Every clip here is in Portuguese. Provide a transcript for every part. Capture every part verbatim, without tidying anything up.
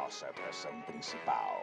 nossa atração principal.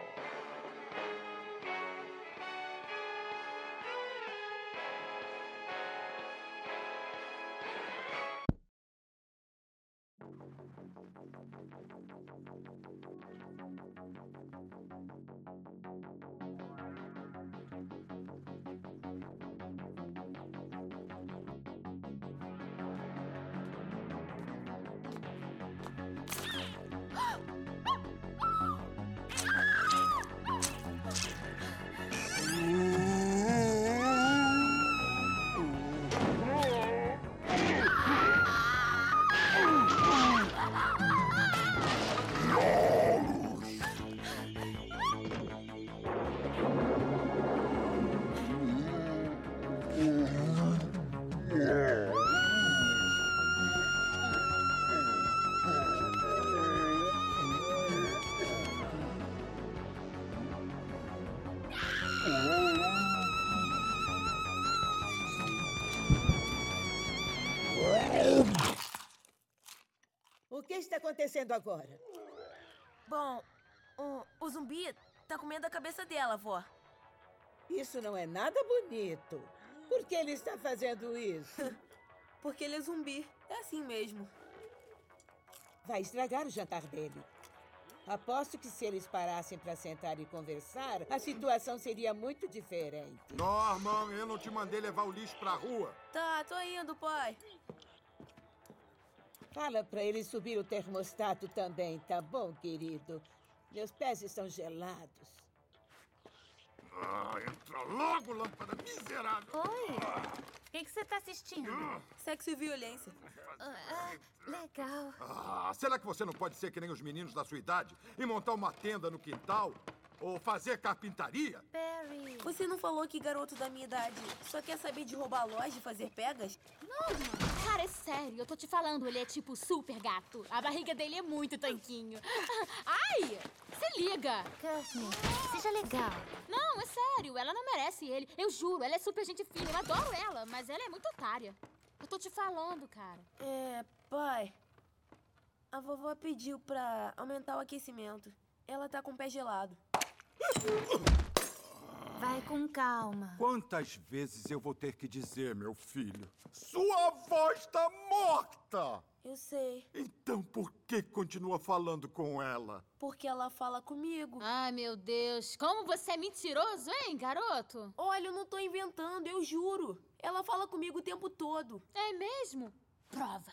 O que está acontecendo agora? Bom, o, o zumbi tá comendo a cabeça dela, vó. Isso não é nada bonito. Por que ele está fazendo isso? Porque ele é zumbi. É assim mesmo. Vai estragar o jantar dele. Aposto que se eles parassem para sentar e conversar, a situação seria muito diferente. Norman, eu não te mandei levar o lixo pra rua. Tá, tô indo, pai. Fala para ele subir o termostato também, tá bom, querido? Meus pés estão gelados. Ah, entra logo, lâmpada miserável! Oi! O que, que você tá assistindo? Sexo e violência. Ah, ah, legal. Ah, será que você não pode ser que nem os meninos da sua idade e montar uma tenda no quintal? Ou fazer carpintaria? Perry. Você não falou que garoto da minha idade só quer saber de roubar loja e fazer pegas? Não, cara, é sério. Eu tô te falando, ele é tipo super gato. A barriga dele é muito tanquinho. Ai! Se liga! Courtney, seja legal. Não, é sério. Ela não merece ele. Eu juro, ela é super gente fina. Eu adoro ela, mas ela é muito otária. Eu tô te falando, cara. É, pai. A vovó pediu pra aumentar o aquecimento. Ela tá com o pé gelado. Vai com calma. Quantas vezes eu vou ter que dizer, meu filho? Sua avó está morta! Eu sei. Então por que continua falando com ela? Porque ela fala comigo. Ai, meu Deus. Como você é mentiroso, hein, garoto? Olha, eu não tô inventando, eu juro. Ela fala comigo o tempo todo. É mesmo? Prova.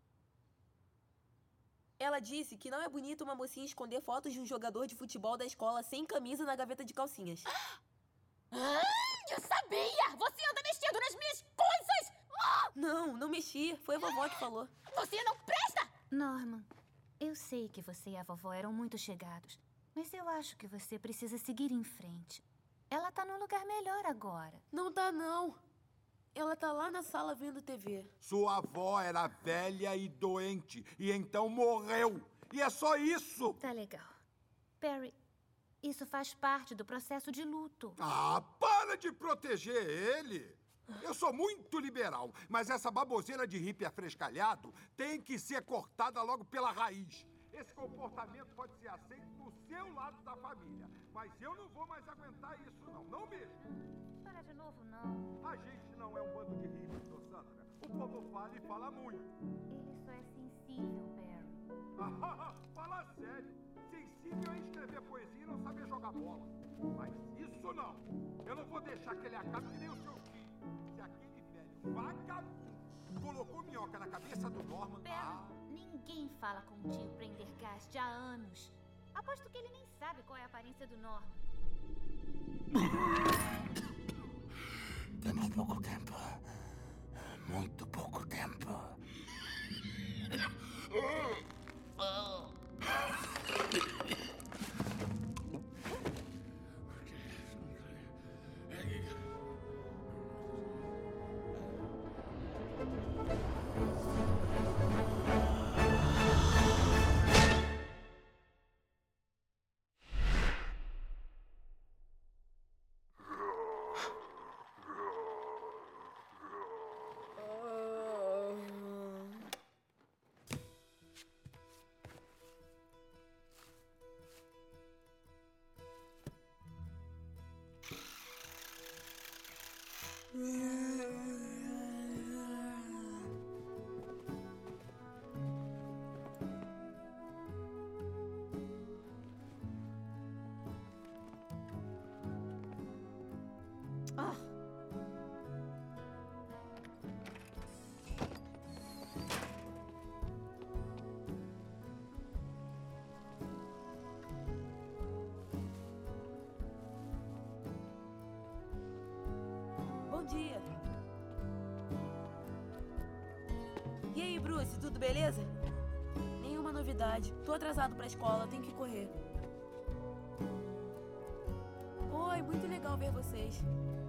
Ela disse que não é bonito uma mocinha esconder fotos de um jogador de futebol da escola sem camisa na gaveta de calcinhas. Ah, eu sabia! Você anda mexendo nas minhas coisas! Ah! Não, não mexi. Foi a vovó que falou. Você não presta! Norman, eu sei que você e a vovó eram muito chegados, mas eu acho que você precisa seguir em frente. Ela tá num lugar melhor agora. Não tá, não. Ela tá lá na sala vendo T V. Sua avó era velha e doente, e então morreu. E é só isso! Tá legal. Perry, isso faz parte do processo de luto. Ah, para de proteger ele! Eu sou muito liberal, mas essa baboseira de hippie afrescalhado tem que ser cortada logo pela raiz. Esse comportamento pode ser aceito no seu lado da família, mas eu não vou mais aguentar isso, não. Não mesmo. Para de novo, não. A gente não é um bando de hippies, ô Sandra. O povo fala e fala muito. Ele só é sensível, Perry. Ah, fala sério. Sensível é escrever poesia e não saber jogar bola. Mas isso não. Eu não vou deixar que ele acabe que nem o seu tio. Se aquele velho vagabundo colocou minhoca na cabeça do Norman... Perry, Ah, ninguém fala com o tio Prendergast há anos. Aposto que ele nem sabe qual é a aparência do Norman. Temos pouco tempo. Muito pouco tempo. E aí, Bruce, tudo beleza? Nenhuma novidade. Tô atrasado pra escola, tenho que correr. Oi, muito legal ver vocês.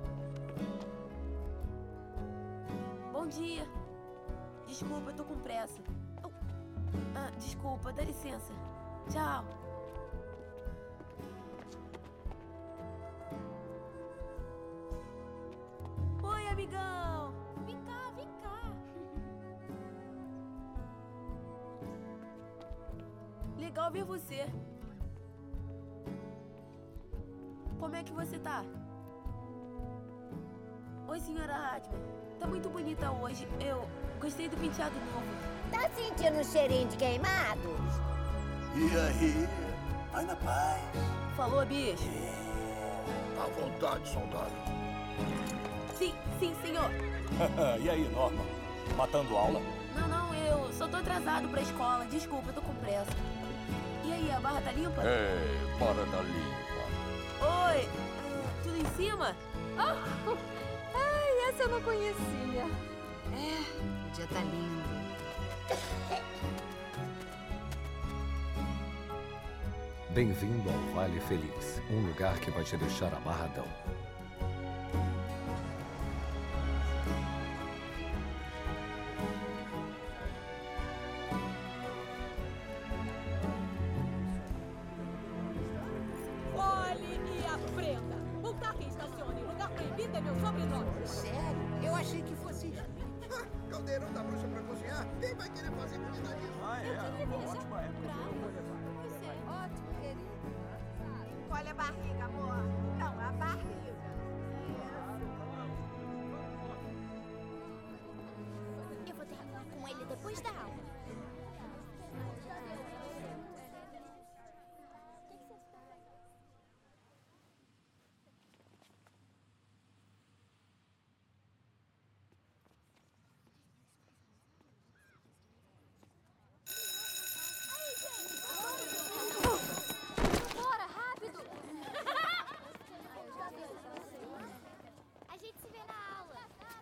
Bom dia. Desculpa, eu tô com pressa. Oh. Ah, desculpa, dá licença. Tchau. Oi, amigão. Vem cá, vem cá. Legal ver você. Como é que você tá? Oi, senhora Hatman. Tá muito bonita hoje. Eu gostei do penteado novo. Tá sentindo um cheirinho de queimados? E aí? Vai na paz. Falou, bicho? À vontade, soldado. Sim, sim, senhor. E aí, Norman? Matando aula? Não, não, eu só tô atrasado pra escola. Desculpa, eu tô com pressa. E aí, a barra tá limpa? É, para da limpa. Oi, ah, tudo em cima? Oh, ai, essa eu não conhecia. É, o dia tá lindo. Bem-vindo ao Vale Feliz, um lugar que vai te deixar amarradão. Olhe e aprenda. Voltar quem estaciona em lugar proibido é meu sobrenome. Sério? Eu achei que fosse... Caldeirão da bruxa pra cozinhar? Quem vai querer fazer comida nisso? Ah, é. Uma ótima época. Ótimo, querido. Olha a barriga, amor. Não, a barriga. Eu vou terminar com ele depois da aula. Bora, rápido! A gente se vê na aula.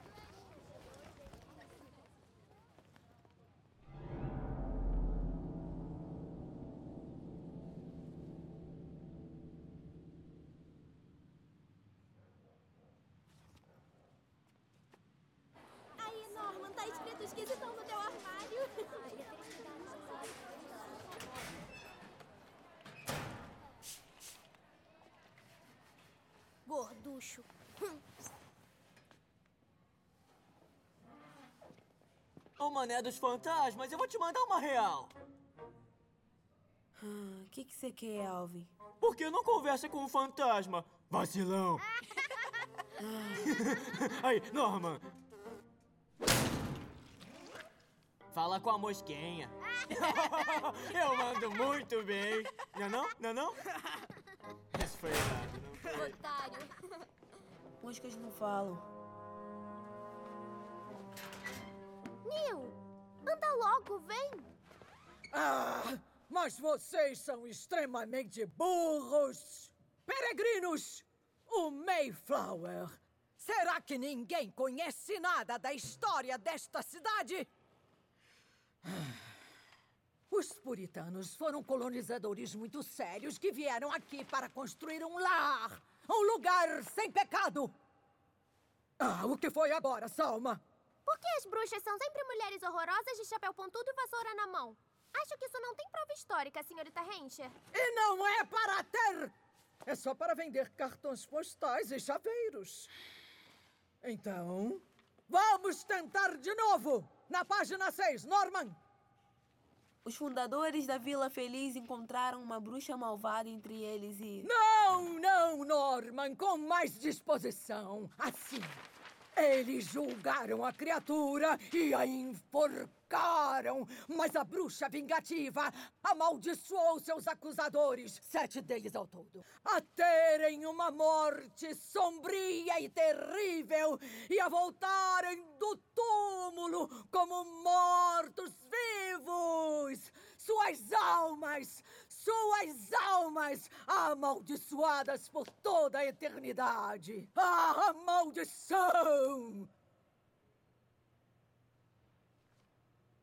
Aí, Norman, tá escrito esquisitão no teu armário. Gorducho. Ô, mané dos fantasmas, eu vou te mandar uma real. O que que você quer, Alvin? Por que não conversa com o fantasma? Vacilão. Aí, Norman. Fala com a mosquinha. Eu mando muito bem. Não é não? Não é não? Isso foi errado, não foi? Otário. Moscas não falam. Neil, anda logo, vem. Ah, mas vocês são extremamente burros. Peregrinos, o Mayflower. Será que ninguém conhece nada da história desta cidade? Os puritanos foram colonizadores muito sérios que vieram aqui para construir um lar, um lugar sem pecado. Ah, o que foi agora, Salma? Por que as bruxas são sempre mulheres horrorosas de chapéu pontudo e vassoura na mão? Acho que isso não tem prova histórica, senhorita Hencher. E não é para ter! É só para vender cartões postais e chaveiros. Então, vamos tentar de novo! Na página seis, Norman! Os fundadores da Vila Feliz encontraram uma bruxa malvada entre eles e... Não, não, Norman, com mais disposição. Assim. Eles julgaram a criatura e a enforcaram. Mas a bruxa vingativa amaldiçoou seus acusadores, sete deles ao todo, a terem uma morte sombria e terrível e a voltarem do túmulo como mortos-vivos. Suas almas, suas almas amaldiçoadas por toda a eternidade. Ah, maldição!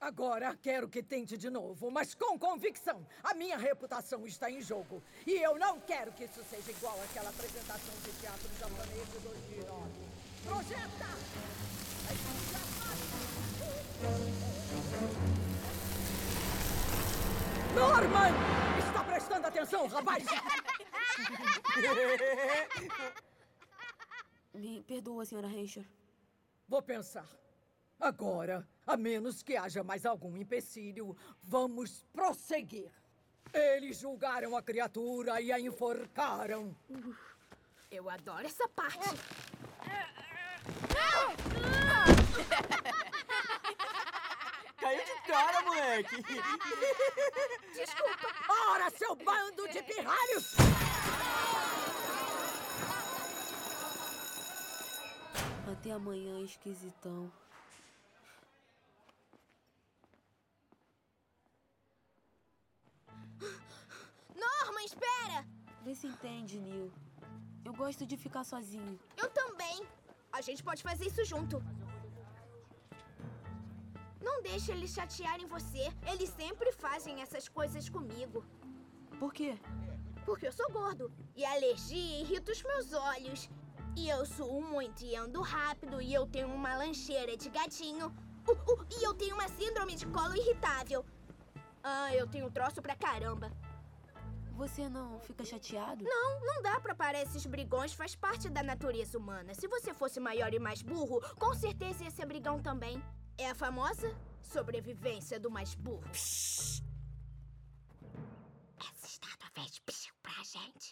Agora quero que tente de novo, mas com convicção. A minha reputação está em jogo. E eu não quero que isso seja igual àquela apresentação de teatro japonês de dois mil e nove. Projeta! Norman! Está prestando atenção, rapaz? Me perdoa, senhora Hancher. Vou pensar. Agora, a menos que haja mais algum empecilho, vamos prosseguir. Eles julgaram a criatura e a enforcaram. Eu adoro essa parte. Caiu de cara, moleque. Desculpa. Ora, seu bando de pirralhos! Até amanhã, esquisitão. Norman, espera! Vê se entende, Neil. Eu gosto de ficar sozinho. Eu também. A gente pode fazer isso junto. Não deixe eles chatearem você. Eles sempre fazem essas coisas comigo. Por quê? Porque eu sou gordo. E a alergia irrita os meus olhos. E eu suo muito e ando rápido. E eu tenho uma lancheira de gatinho. Uh, uh, e eu tenho uma síndrome de colo irritável. Ah, eu tenho troço pra caramba. Você não fica chateado? Não, não dá pra parar esses brigões. Faz parte da natureza humana. Se você fosse maior e mais burro, com certeza ia ser brigão também. É a famosa sobrevivência do mais burro. Psss. Essa estátua fez psiu pra gente.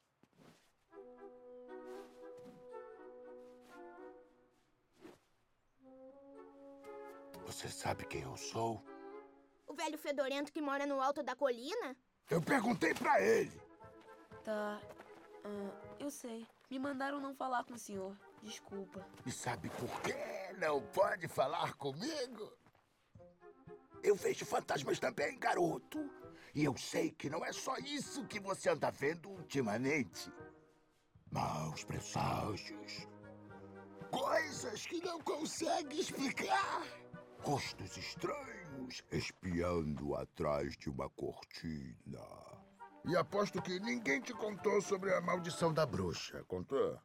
Você sabe quem eu sou? O velho fedorento que mora no alto da colina? Eu perguntei pra ele. Tá. Ah, eu sei. Me mandaram não falar com o senhor. Desculpa. E sabe por que não pode falar comigo? Eu vejo fantasmas também, garoto. E eu sei que não é só isso que você anda vendo ultimamente. Maus presságios. Coisas que não consegue explicar. Rostos estranhos espiando atrás de uma cortina. E aposto que ninguém te contou sobre a maldição da bruxa. Contou?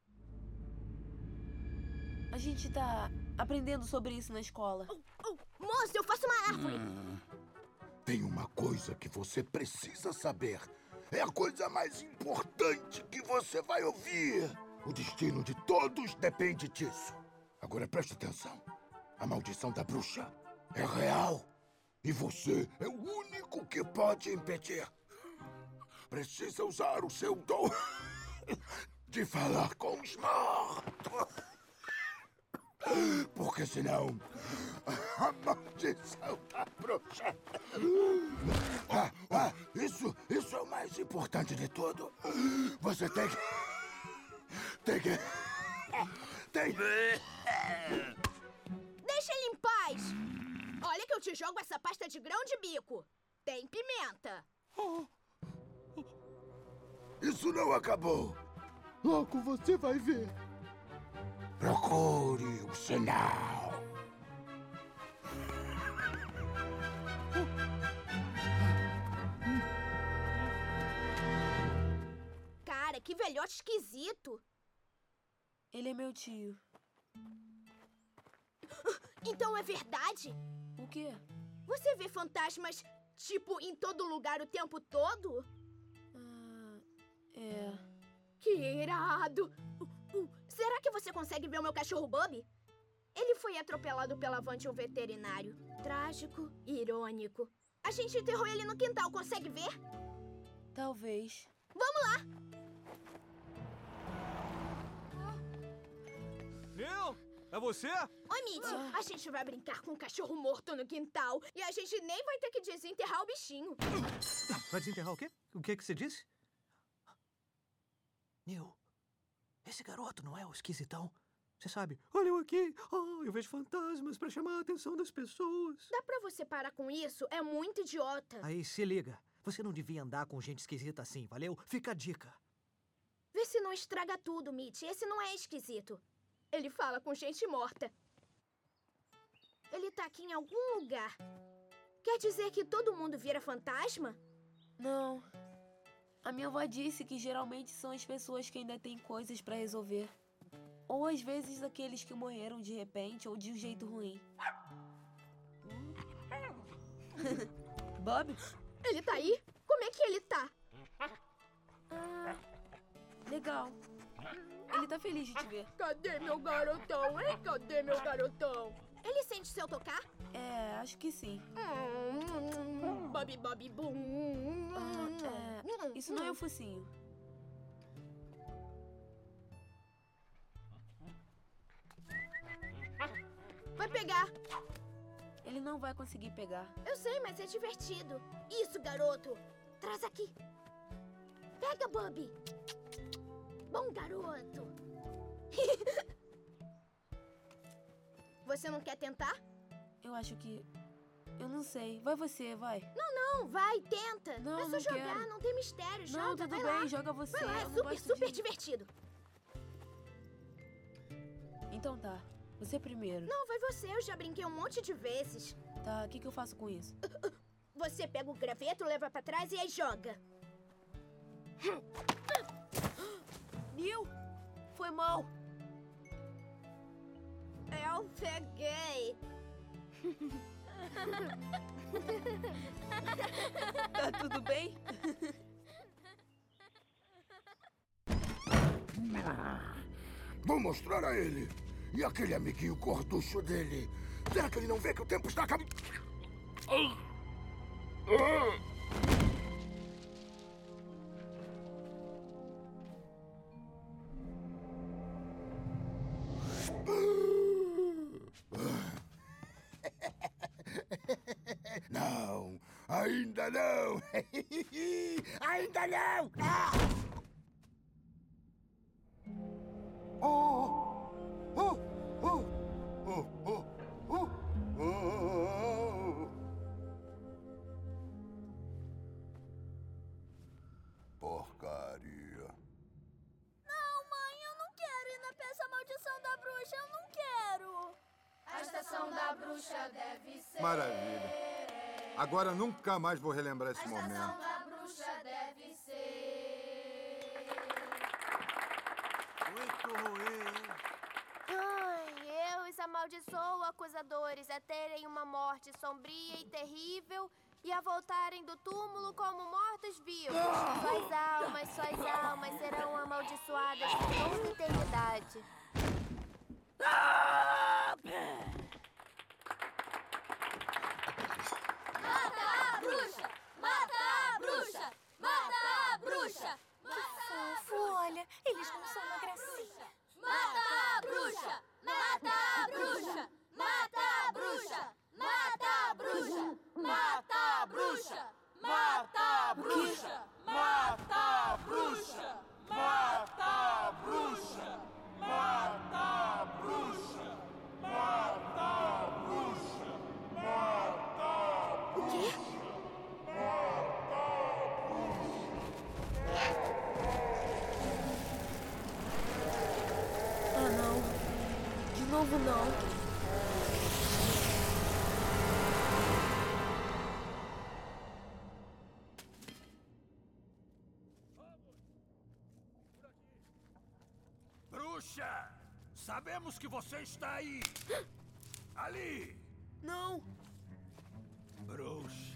A gente tá aprendendo sobre isso na escola. Oh, oh, moço, eu faço uma árvore. Hum, tem uma coisa que você precisa saber. É a coisa mais importante que você vai ouvir. O destino de todos depende disso. Agora preste atenção. A maldição da bruxa é real. E você é o único que pode impedir. Precisa usar o seu dom de falar com os mortos. Porque senão a maldição da bruxa... Ah, ah, isso, isso é o mais importante de tudo. Você tem que... Tem que... Tem... Deixa ele em paz. Olha que eu te jogo essa pasta de grão de bico. Tem pimenta. Isso não acabou. Logo você vai ver. Procure o sinal. Cara, que velhote esquisito. Ele é meu tio. Então é verdade? O quê? Você vê fantasmas, tipo, em todo lugar o tempo todo? Ah, é... Que irado! Uh, uh, será que você consegue ver o meu cachorro Bubby? Ele foi atropelado pela van de um veterinário. Trágico e irônico. A gente enterrou ele no quintal, consegue ver? Talvez. Vamos lá! Neil, é você? Oi, Mitch. Ah. A gente vai brincar com um cachorro morto no quintal. E a gente nem vai ter que desenterrar o bichinho. Vai desenterrar o quê? O que que você disse? Neil, esse garoto não é o esquisitão? Você sabe, olha eu aqui, oh, eu vejo fantasmas pra chamar a atenção das pessoas. Dá pra você parar com isso? É muito idiota. Aí, se liga. Você não devia andar com gente esquisita assim, valeu? Fica a dica. Vê se não estraga tudo, Mitch. Esse não é esquisito. Ele fala com gente morta. Ele tá aqui em algum lugar. Quer dizer que todo mundo vira fantasma? Não. A minha avó disse que geralmente são as pessoas que ainda têm coisas pra resolver. Ou às vezes aqueles que morreram de repente ou de um jeito ruim. Bob? Ele tá aí? Como é que ele tá? Ah, legal. Ele tá feliz de te ver. Cadê meu garotão, hein? Cadê meu garotão? Ele sente se eu tocar? É, acho que sim. Hum, Bob, Bob, bum. Ah, é, isso não é o focinho. Vai pegar. Ele não vai conseguir pegar. Eu sei, mas é divertido. Isso, garoto. Traz aqui. Pega, Bob. Bom garoto. Você não quer tentar? Eu acho que... Eu não sei. Vai você, vai. Não, não. Vai, tenta. Não, é só não jogar, quero. Não tem mistério. Joga, Não, tudo vai bem. lá. Joga você. Vai lá, é Eu não super, gosto super de... divertido. Então tá. Você primeiro. Não, vai você. Eu já brinquei um monte de vezes. Tá, o que, que eu faço com isso? Você pega o graveto, leva pra trás e aí joga. Neil, foi mal. Eu peguei. Tá tudo bem? Vou mostrar a ele. E aquele amiguinho gorducho dele. Será que ele não vê que o tempo está acabando? Não, ainda não. Ainda não. Ah! Oh! Oh! Oh! Oh! Oh! Oh! Oh! Porcaria. Não, mãe, eu não quero ir na peça Maldição da Bruxa, eu não quero. A estação da bruxa deve ser... Maravilha. Agora nunca mais vou relembrar esse momento. A estação da bruxa deve ser... Muito ruim. Ai, eu os amaldiçoo, acusadores, a terem uma morte sombria e terrível e a voltarem do túmulo como mortos-vivos. Suas almas, suas almas serão amaldiçoadas por toda a eternidade. Mata a bruxa! Mata a bruxa! Mata a bruxa! Fofo, olha, eles não são uma gracinha. Mata a bruxa! Mata a bruxa! Mata a bruxa! Mata a bruxa! Mata a bruxa! Mata a bruxa! Mata a bruxa! Mata a bruxa! Mata a bruxa! Mata a bruxa! Mata a bruxa! O quê? Ah, não. De novo, não. Bruxa! Sabemos que você está aí! Ali! Não! Bruxa!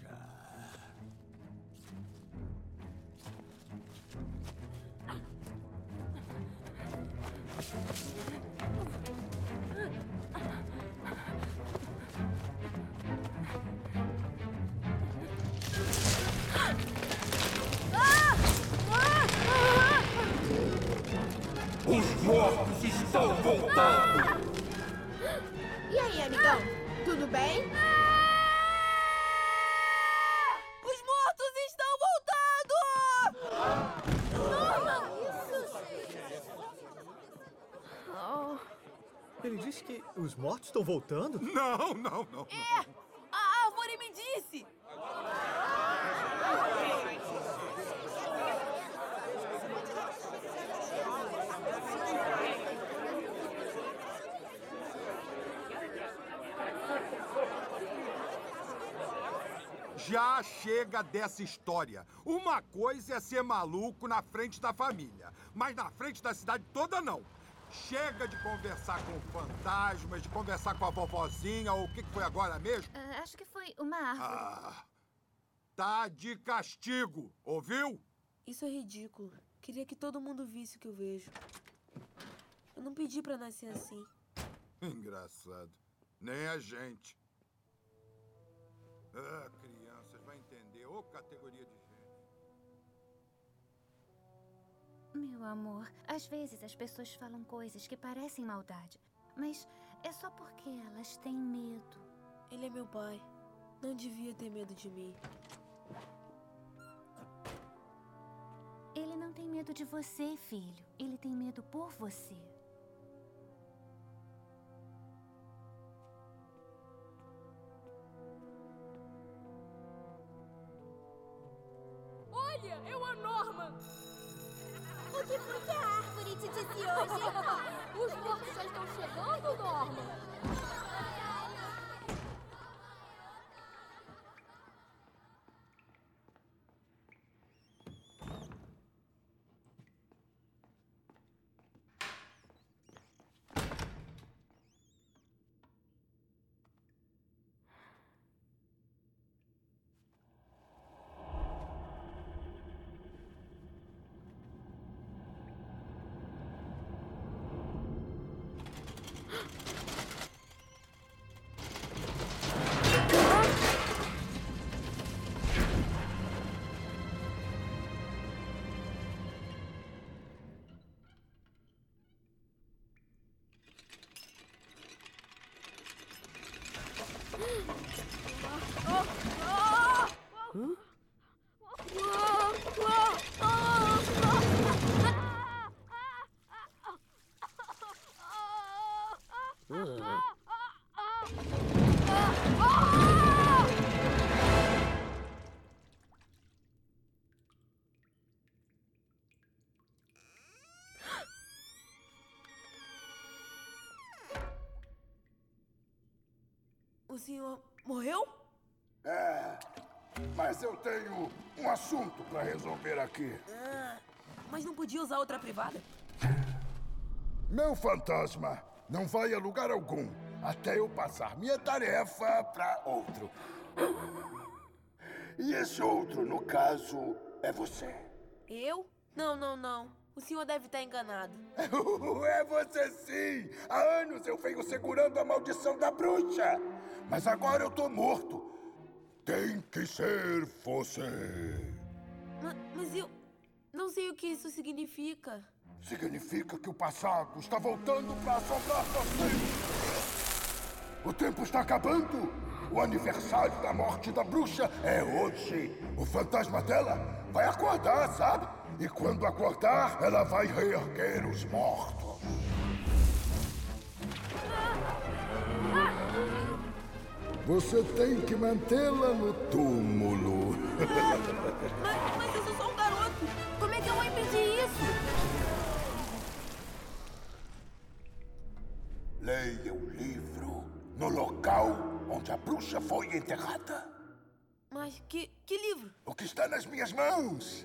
Os mortos estão voltando! E aí, amigão? Tudo bem? Os mortos estão voltando! Oh. Ele disse que os mortos estão voltando? Não, não, não. É! A árvore me disse! Já chega dessa história. Uma coisa é ser maluco na frente da família, mas na frente da cidade toda não. Chega de conversar com fantasmas, de conversar com a vovozinha, ou o que foi agora mesmo? Uh, acho que foi uma árvore. Ah, tá de castigo, ouviu? Isso é ridículo. Queria que todo mundo visse o que eu vejo. Eu não pedi pra nascer assim. Engraçado. Nem a gente. Ah, crianças, vai entender. Ô, categoria de gente. Meu amor, às vezes as pessoas falam coisas que parecem maldade, mas é só porque elas têm medo. Ele é meu pai. Não devia ter medo de mim. Ele não tem medo de você, filho. Ele tem medo por você. Olha, é o Norman! O que foi que a árvore te disse hoje? Os mortos já estão chegando, Norman! O senhor morreu? É, mas eu tenho um assunto pra resolver aqui. Ah, mas não podia usar outra privada? Meu fantasma não vai a lugar algum até eu passar minha tarefa pra outro. E esse outro, no caso, é você. Eu? Não, não, não. O senhor deve estar enganado. É você sim! Há anos eu venho segurando a maldição da bruxa. Mas agora eu tô morto. Tem que ser você. Mas, mas eu não sei o que isso significa. Significa que o passado está voltando para assombrar você. O tempo está acabando. O aniversário da morte da bruxa é hoje. O fantasma dela vai acordar, sabe? E quando acordar, ela vai reerguer os mortos. Você tem que mantê-la no túmulo. Mas, mas eu sou só um garoto. Como é que eu vou impedir isso? Leia o livro no local onde a bruxa foi enterrada. Mas que, que livro? O que está nas minhas mãos.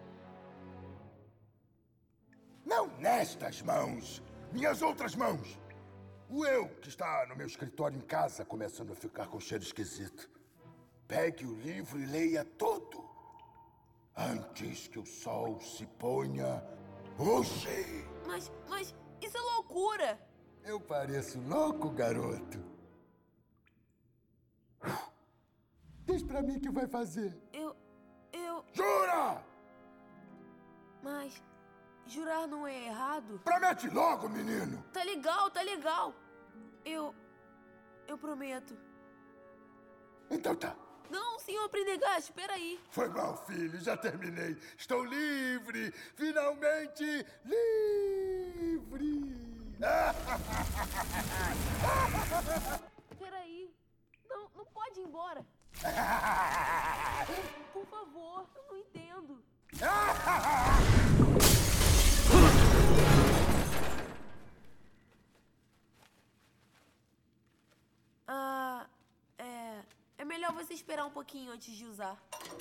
Não nestas mãos. Minhas outras mãos. O eu, que está no meu escritório em casa, começando a ficar com cheiro esquisito. Pegue o livro e leia todo. Antes que o sol se ponha hoje. Mas, mas, isso é loucura. Eu pareço louco, garoto. Diz pra mim o que vai fazer. Eu, eu... Jura! Mas... jurar não é errado? Promete logo, menino! Tá legal, tá legal. Eu... eu prometo. Então tá. Não, senhor Prendergast, espera aí. Foi mal, filho, já terminei. Estou livre! Finalmente livre! Espera aí. Não, não pode ir embora. Por favor, eu não entendo. Ah, é... é melhor melhor você esperar um pouquinho antes de usar.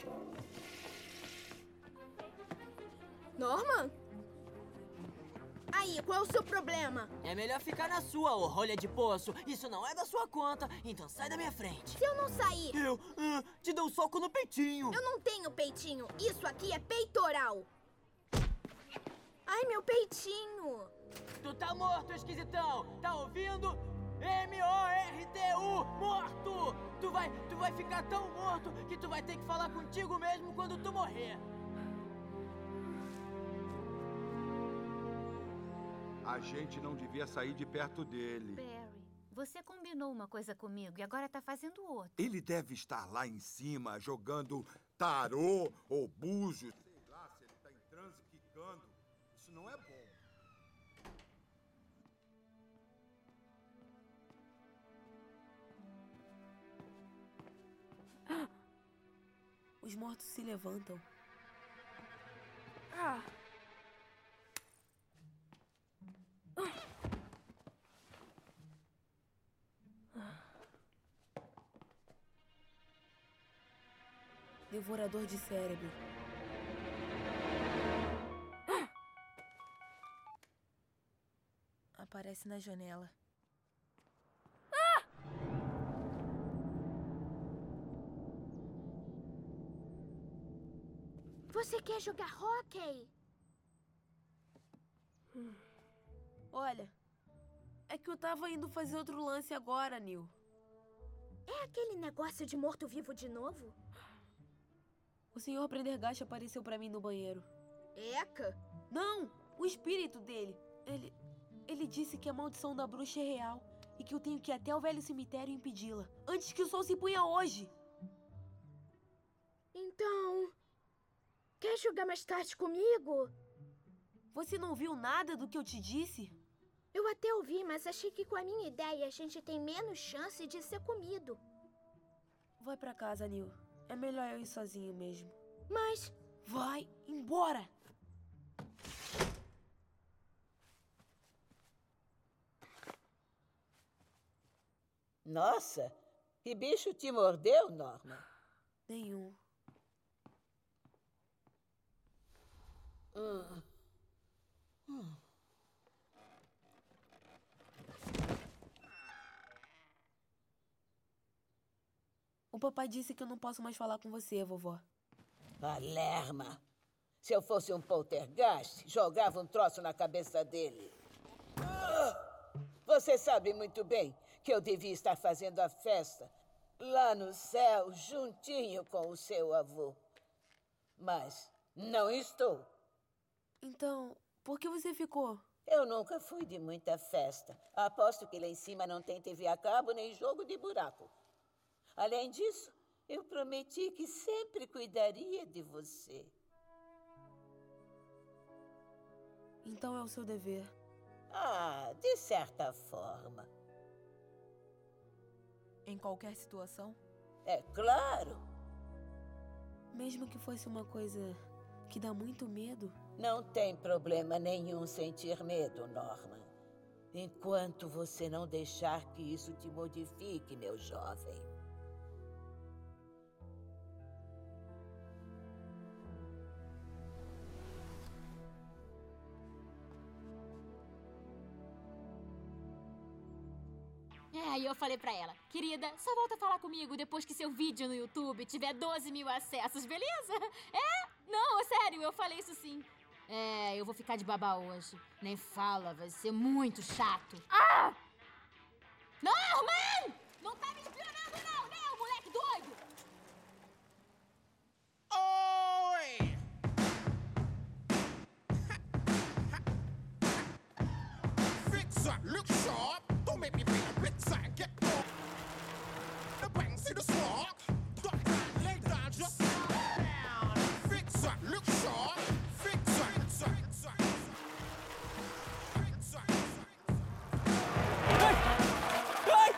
Norman? Aí, qual é o seu problema? É melhor ficar na sua, ô rolha de poço. Isso não é da sua conta, então sai da minha frente. Se eu não sair... Eu uh, te dou um soco no peitinho. Eu não tenho peitinho. Isso aqui é peitoral. Ai, meu peitinho. Tu tá morto, esquisitão. Tá ouvindo? M O R T U, morto! Tu vai, tu vai ficar tão morto que tu vai ter que falar contigo mesmo quando tu morrer. A gente não devia sair de perto dele. Barry, você combinou uma coisa comigo e agora tá fazendo outra. Ele deve estar lá em cima jogando tarô ou búzios. Sei lá se ele tá em transe quicando. Isso não é bom. Os mortos se levantam. Ah. Devorador de cérebro. Aparece na janela. Você quer jogar hóquei? Olha, é que eu tava indo fazer outro lance agora, Neil. É aquele negócio de morto-vivo de novo? O senhor Prendergast apareceu pra mim no banheiro. Eca? Não! O espírito dele. Ele... Ele disse que a maldição da bruxa é real e que eu tenho que ir até o velho cemitério e impedi-la, antes que o sol se ponha hoje. Então... Quer jogar mais tarde comigo? Você não viu nada do que eu te disse? Eu até ouvi, mas achei que com a minha ideia a gente tem menos chance de ser comido. Vai pra casa, Neil. É melhor eu ir sozinho mesmo. Mas... Vai embora! Nossa, que bicho te mordeu, Norman? Nenhum. Hum. Hum. O papai disse que eu não posso mais falar com você, vovó. Palerma. Se eu fosse um poltergeist, jogava um troço na cabeça dele. Você sabe muito bem que eu devia estar fazendo a festa lá no céu, juntinho com o seu avô. Mas não estou. Então, por que você ficou? Eu nunca fui de muita festa. Aposto que lá em cima não tem T V a cabo nem jogo de buraco. Além disso, eu prometi que sempre cuidaria de você. Então é o seu dever. Ah, de certa forma. Em qualquer situação? É claro. Mesmo que fosse uma coisa que dá muito medo? Não tem problema nenhum sentir medo, Norman. Enquanto você não deixar que isso te modifique, meu jovem. É, e eu falei pra ela, querida, só volta a falar comigo depois que seu vídeo no YouTube tiver doze mil acessos, beleza? É? Não, é sério, eu falei isso sim. É, eu vou ficar de babá hoje. Nem fala, vai ser muito chato. Ah! Norman! Não tá me espionando não, né, ô moleque doido? Oi! Fix up, look sharp. Don't make me bring a blitzer and get off. The bang, see the spark. Duck down, lay down, just down. Fix up, look sharp. Fix up, fix up, fix up. Fix up, fix up. Ai!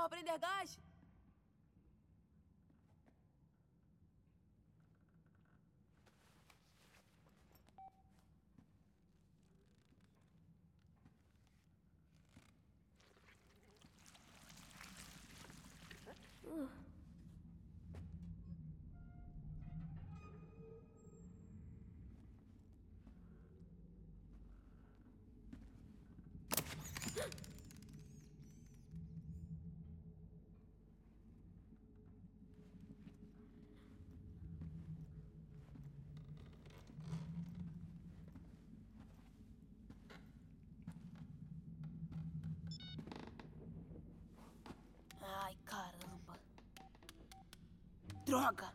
carro, Prendergast! Uh. Ai, caramba. Droga!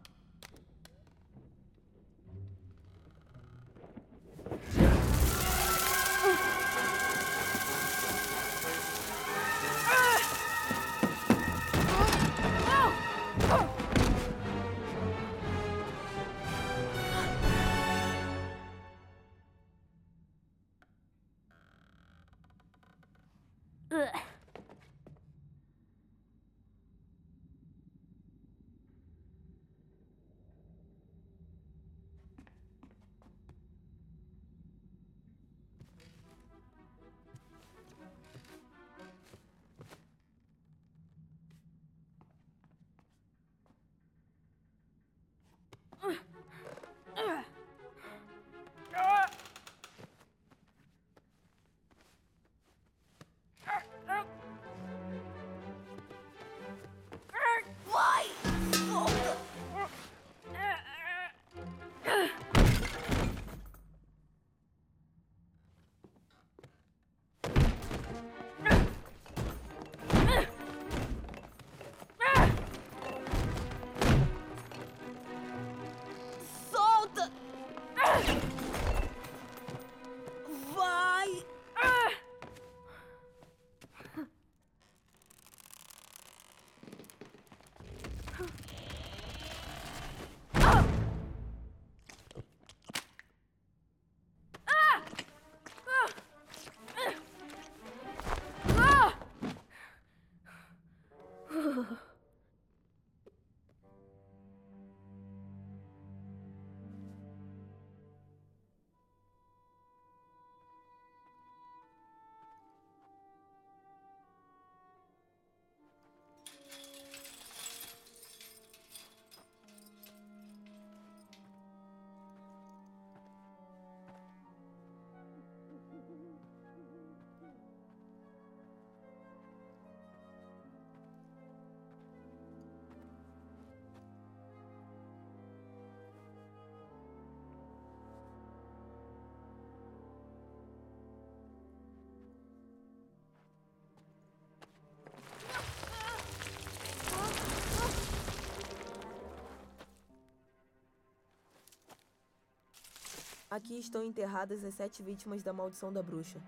Aqui estão enterradas as sete vítimas da maldição da bruxa.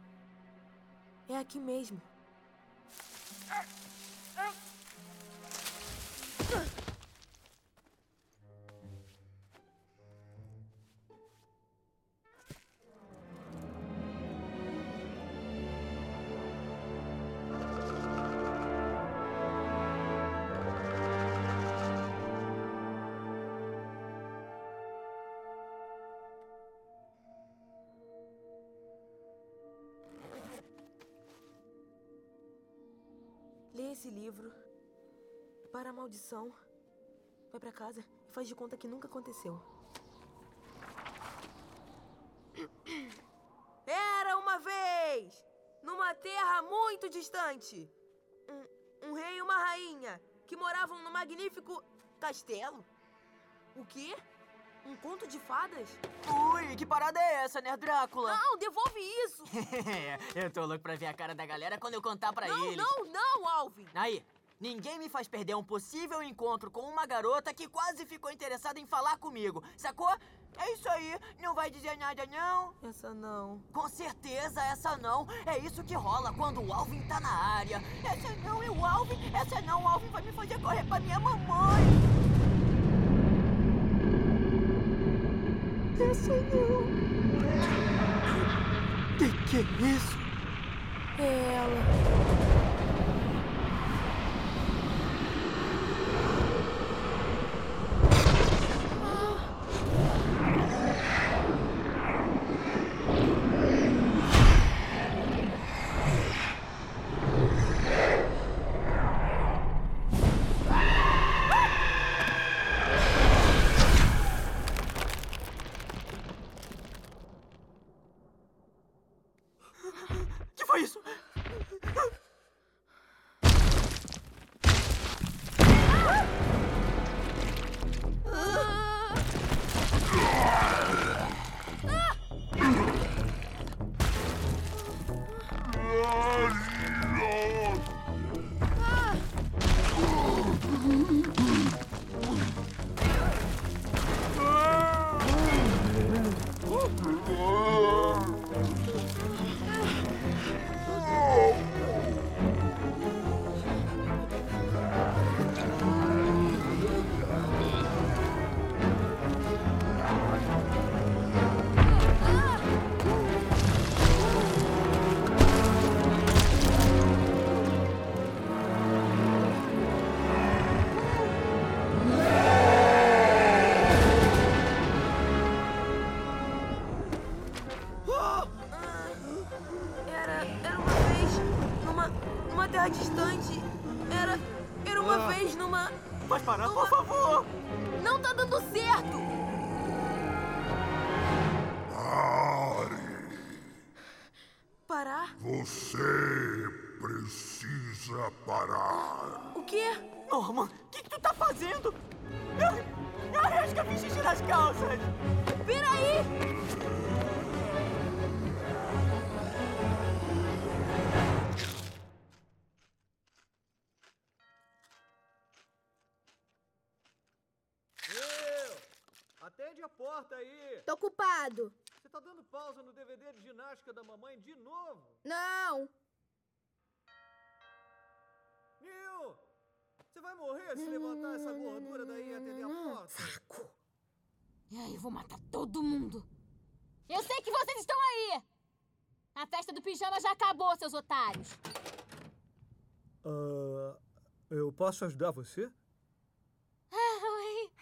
É aqui mesmo. Lê esse livro. Para a maldição. Vai pra casa e faz de conta que nunca aconteceu. Era uma vez, numa terra muito distante, um, um rei e uma rainha que moravam num magnífico castelo. O quê? Um conto de fadas? Ui, que parada é essa, né, Drácula? Não, devolve isso! Eu tô louco pra ver a cara da galera quando eu contar pra não, eles. Não, não, não, Alvin! Aí, ninguém me faz perder um possível encontro com uma garota que quase ficou interessada em falar comigo, sacou? É isso aí, não vai dizer nada, não? Essa não. Com certeza, essa não. É isso que rola quando o Alvin tá na área. Essa não é o Alvin, essa não, o Alvin vai me fazer correr pra minha mamãe. Essa não. Que que é isso? É ela. foi isso? Era, era uma vez numa, numa terra distante. Era, era uma Ah. vez numa... Pode parar, numa- por favor! Não tá dando certo! Pare! Parar? Você precisa parar. O quê? Norman, o que, que tu tá fazendo? Eu, eu acho que eu fiz xixi nas calças! Peraí! Eu! Atende a porta aí! Tô ocupado. Você tá dando pausa no D V D de ginástica da mamãe de novo? Não. Nil! Você vai morrer se levantar essa gordura daí e atender a porta? Saco! E aí, eu vou matar todo mundo. Eu sei que vocês estão aí! A festa do pijama já acabou, seus otários. Ah, eu posso ajudar você? Ah, oi.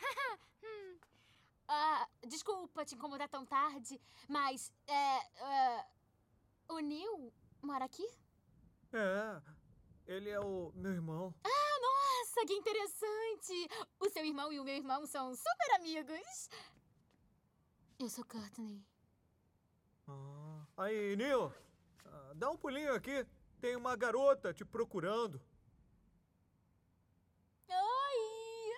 Ah, desculpa te incomodar tão tarde, mas é, é, o Neil mora aqui? É, ele é o meu irmão. Ah, nossa, que interessante! O seu irmão e o meu irmão são super amigos. Eu sou Courtney. Ah. Aí, Neil, ah, dá um pulinho aqui. Tem uma garota te procurando. Oi!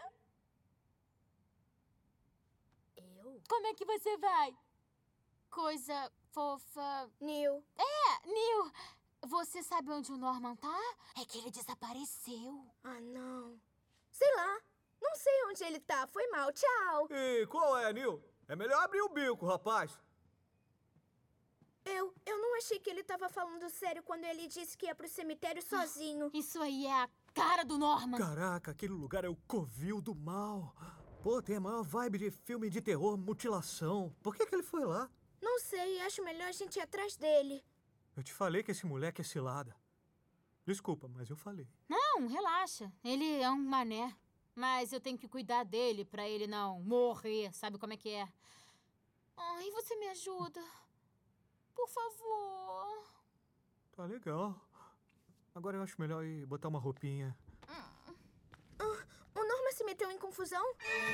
Eu? Como é que você vai? Coisa fofa. Neil. É, Neil. Você sabe onde o Norman tá? É que ele desapareceu. Ah, não. Sei lá. Não sei onde ele tá. Foi mal. Tchau. E qual é, Neil? É melhor abrir o bico, rapaz. Eu, eu não achei que ele tava falando sério quando ele disse que ia pro cemitério sozinho. Isso aí é a cara do Norman. Caraca, aquele lugar é o covil do mal. Pô, tem a maior vibe de filme de terror, mutilação. Por que que ele foi lá? Não sei, acho melhor a gente ir atrás dele. Eu te falei que esse moleque é cilada. Desculpa, mas eu falei. Não, relaxa. Ele é um mané. Mas eu tenho que cuidar dele pra ele não morrer. Sabe como é que é? Ai, você me ajuda? Por favor. Tá legal. Agora eu acho melhor ir botar uma roupinha. Ah, o Norman se meteu em confusão?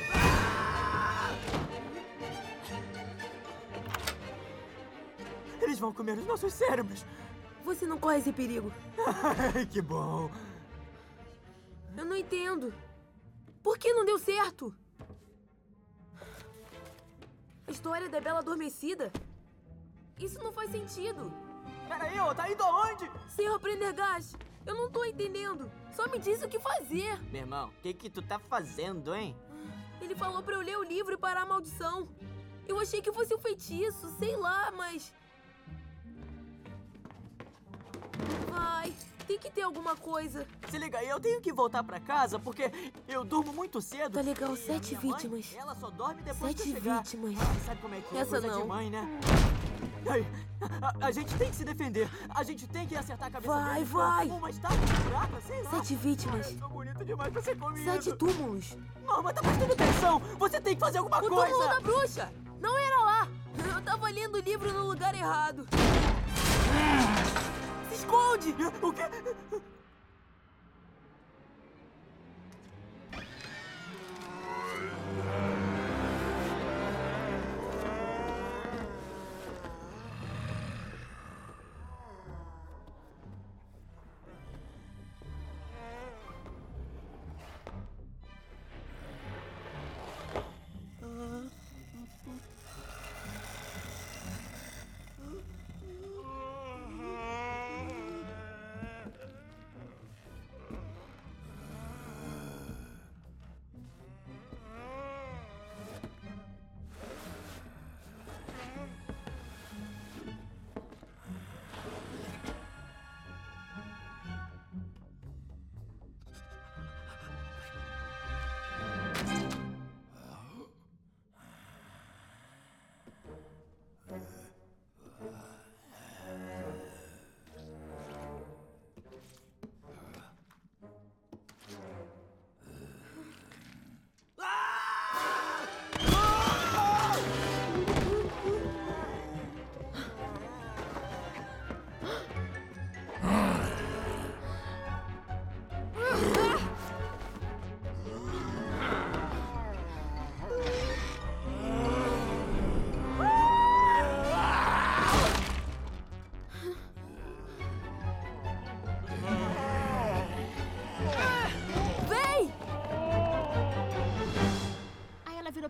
Eles vão comer os nossos cérebros! Você não corre esse perigo. Que bom! Eu não entendo. Por que não deu certo? A história da Bela Adormecida? Isso não faz sentido. Peraí, ô, tá indo aonde? senhor Prendergast, eu não tô entendendo. Só me diz o que fazer. Meu irmão, o que que tu tá fazendo, hein? Ele falou pra eu ler o livro e parar a maldição. Eu achei que fosse um feitiço, sei lá, mas... Vai, tem que ter alguma coisa. Se liga aí, eu tenho que voltar pra casa porque eu durmo muito cedo. Tá legal, e a sete minha mãe, vítimas. ela só dorme depois Sete que eu chegar. vítimas. Ah, sabe como é que é? Essa Coisa não. de mãe, né? Ai, a, a gente tem que se defender. A gente tem que acertar a cabeça Vai, deles. vai. Uma estátua de buraco, sei lá. Sete vítimas. Ai, eu sou bonito demais pra ser comido. Sete túmulos. Não, mas tá prestando atenção. Você tem que fazer alguma O coisa. túmulo da bruxa. Não era lá. Eu tava lendo o livro no lugar errado. Se esconde. O quê?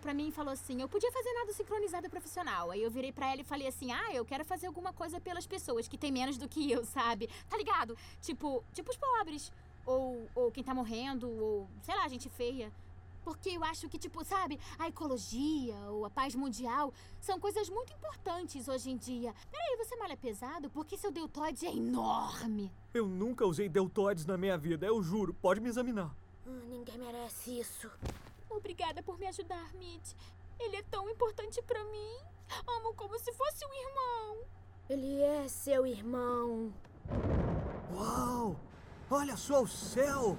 pra mim e falou assim, eu podia fazer nado sincronizado profissional. Aí eu virei pra ela e falei assim, ah, eu quero fazer alguma coisa pelas pessoas que têm menos do que eu, sabe? Tá ligado? Tipo, tipo os pobres. Ou, ou quem tá morrendo, ou, sei lá, gente feia. Porque eu acho que, tipo, sabe, a ecologia ou a paz mundial são coisas muito importantes hoje em dia. Peraí, você malha pesado? Porque seu deltoide é enorme. Eu nunca usei deltoides na minha vida, eu juro. Pode me examinar. Hum, ninguém merece isso. Obrigada por me ajudar, Mitch. Ele é tão importante pra mim. Amo como se fosse um irmão. Ele é seu irmão. Uau! Olha só o céu!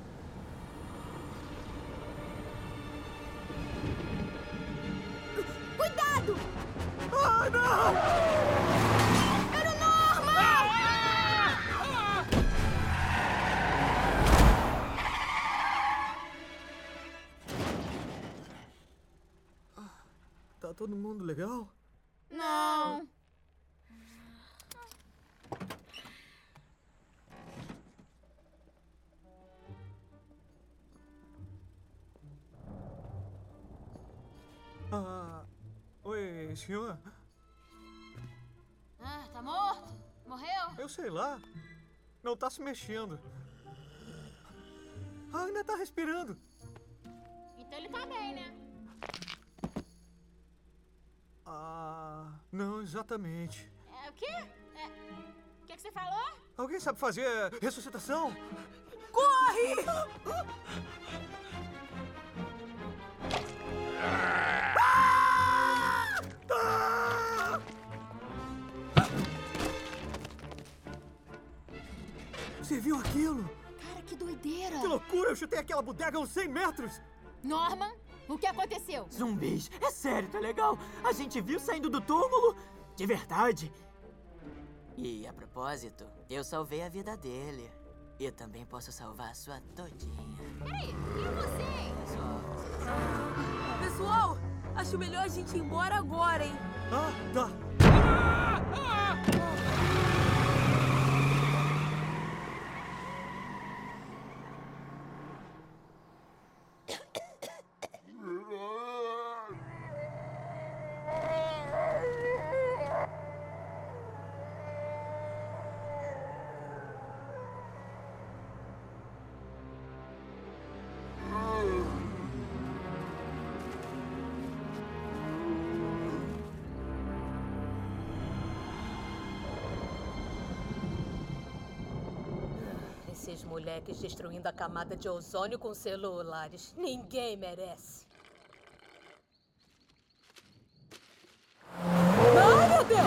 Cuidado! Ah, não! Era o Norman! Tá todo mundo legal? Não. Ah, oi, senhor? Ah, tá morto? Morreu? Eu sei lá. Não tá se mexendo. Ah, ainda tá respirando. Então ele tá bem, né? Ah, não exatamente. É, o quê? É, o que, que você falou? Alguém sabe fazer ressuscitação? Corre! Você viu aquilo? Cara, que doideira! Que loucura! Eu chutei aquela bodega a uns cem metros! Norman, o que aconteceu? Zumbis, é sério, tá legal? A gente viu saindo do túmulo? De verdade. E, a propósito, eu salvei a vida dele. Eu também posso salvar a sua todinha. Peraí, quem é você? Só... Pessoal, acho melhor a gente ir embora agora, hein? Ah, tá. Esses moleques destruindo a camada de ozônio com celulares. Ninguém merece. Ai, meu Deus!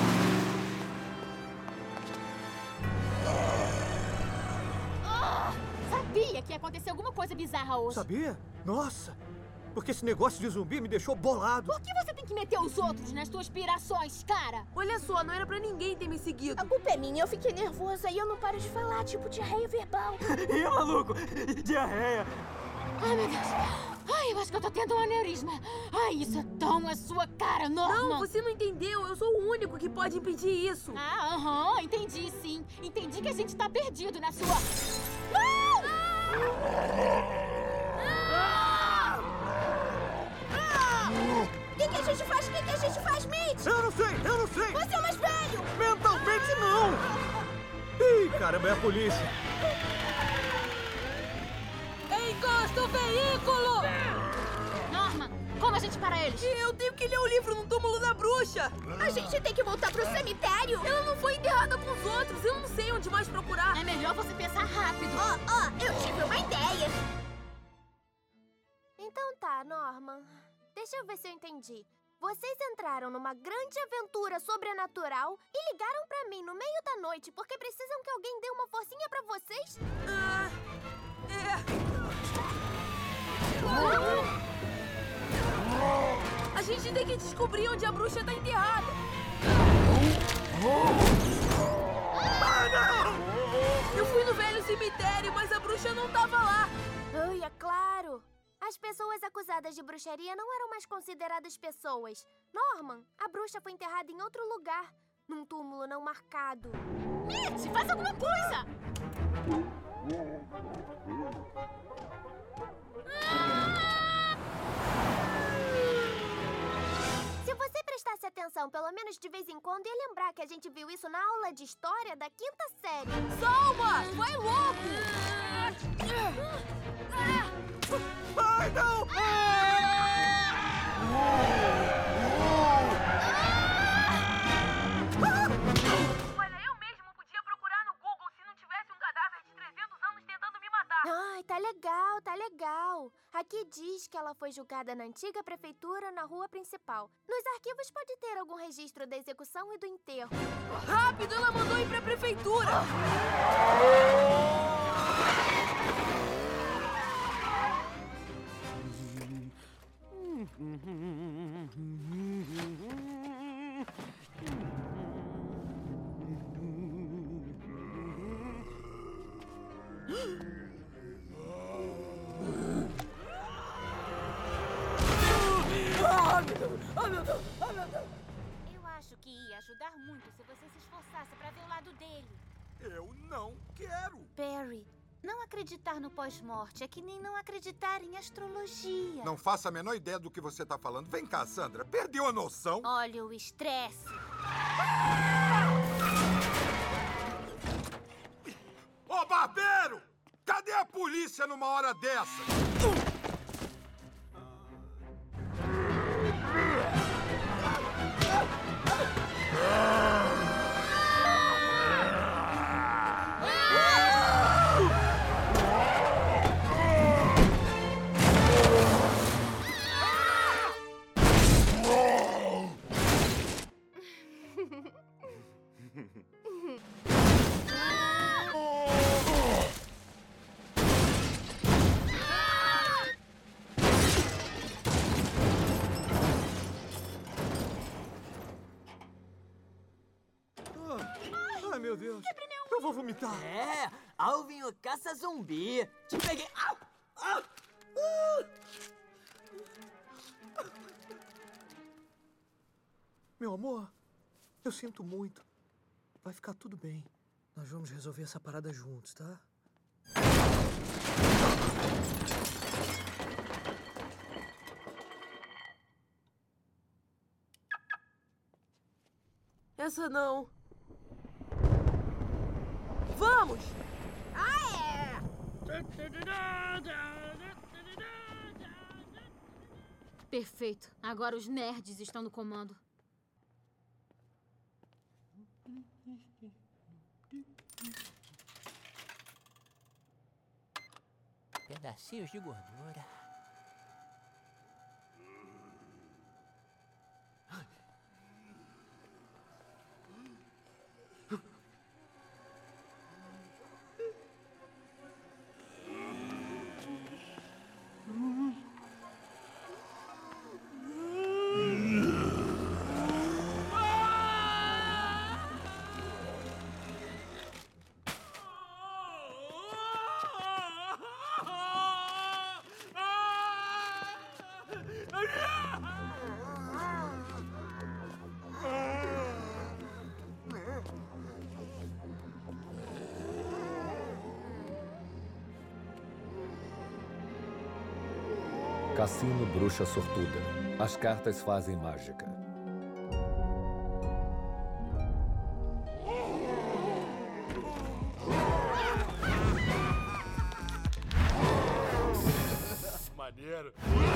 Ah, sabia que ia acontecer alguma coisa bizarra hoje. Sabia? Nossa! Porque esse negócio de zumbi me deixou bolado. Por que você tem que meter os outros nas tuas pirações, cara? Olha só, não era pra ninguém ter me seguido. A culpa é minha, eu fiquei nervosa e eu não paro de falar, tipo diarreia verbal. Ih, maluco! Diarreia! Ai, meu Deus! Ai, eu acho que eu tô tendo um aneurisma. Ai, isso é tão a sua cara, Norman. Não, você não entendeu. Eu sou o único que pode impedir isso. Ah, aham, entendi sim. Entendi que a gente tá perdido na sua... Ah! O que, que a gente faz? O que, que a gente faz, Mitch? Eu não sei, eu não sei! Você é o mais velho! Mentalmente não! Ih, caramba, é a polícia! Encosta o veículo! Norman, como a gente para eles? Eu tenho que ler o livro no túmulo da bruxa! A gente tem que voltar pro cemitério! Ela não foi enterrada com os outros, eu não sei onde mais procurar! É melhor você pensar rápido! Ó, oh, ó, oh, eu tive uma ideia! Então tá, Norman. Deixa eu ver se eu entendi. Vocês entraram numa grande aventura sobrenatural e ligaram pra mim no meio da noite porque precisam que alguém dê uma forcinha pra vocês? Ah, é... A gente tem que descobrir onde a bruxa tá enterrada. Eu fui no velho cemitério, mas a bruxa não tava lá. Ai, é claro. As pessoas acusadas de bruxaria não eram mais consideradas pessoas. Norman, a bruxa foi enterrada em outro lugar, num túmulo não marcado. Mitch, faz alguma coisa! atenção, pelo menos de vez em quando, e lembrar que a gente viu isso na aula de história da quinta série. Salma! Foi louco! Ai, não! Olha, eu mesmo podia procurar no Google se não tivesse um cadáver de trezentos anos tentando me matar. Ai, tá legal, tá legal. Aqui diz que ela foi julgada na antiga prefeitura, na rua principal. Nos arquivos pode ter algum registro da execução e do enterro. Rápido, ela mandou ir pra prefeitura! Eu acho que ia ajudar muito se você se esforçasse pra ver o lado dele. Eu não quero. Perry, não acreditar no pós-morte é que nem não acreditar em astrologia. Não faço a menor ideia do que você tá falando. Vem cá, Sandra. Perdeu a noção? Olha o estresse. Ô, barbeiro! Cadê a polícia numa hora dessa? Ai, meu Deus. Eu vou vomitar. É, Alvin, o caça-zumbi. Te peguei. Au! Au! Uh! Meu amor, eu sinto muito. Vai ficar tudo bem. Nós vamos resolver essa parada juntos, tá? Essa não. Vamos! Ah, é! Perfeito. Agora os nerds estão no comando. Pedacinhos de gordura. Cassino Bruxa Sortuda. As cartas fazem mágica. Maneiro.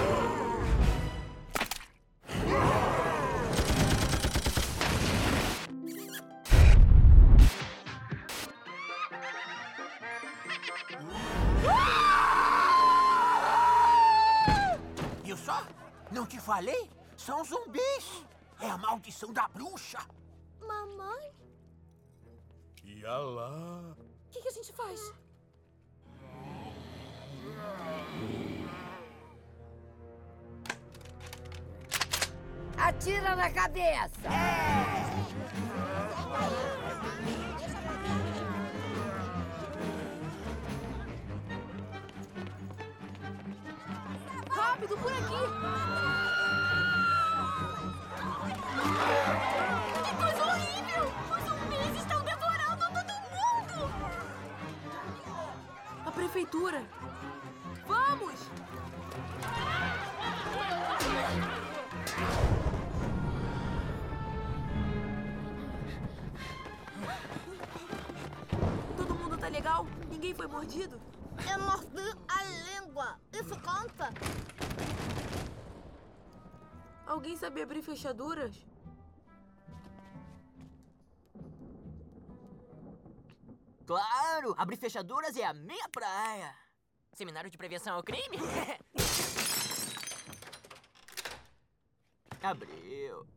Viu só? Não te falei? São zumbis. É a maldição da bruxa. Mamãe? Ia lá. O que, que a gente faz? Atira na cabeça! Rápido, por aqui! Que coisa horrível! Os zumbis estão devorando todo mundo! A prefeitura! Vamos! legal? Ninguém foi mordido? Eu mordi a língua. Isso conta? Alguém sabe abrir fechaduras? Claro! Abrir fechaduras é a minha praia. Seminário de prevenção ao crime? Abriu.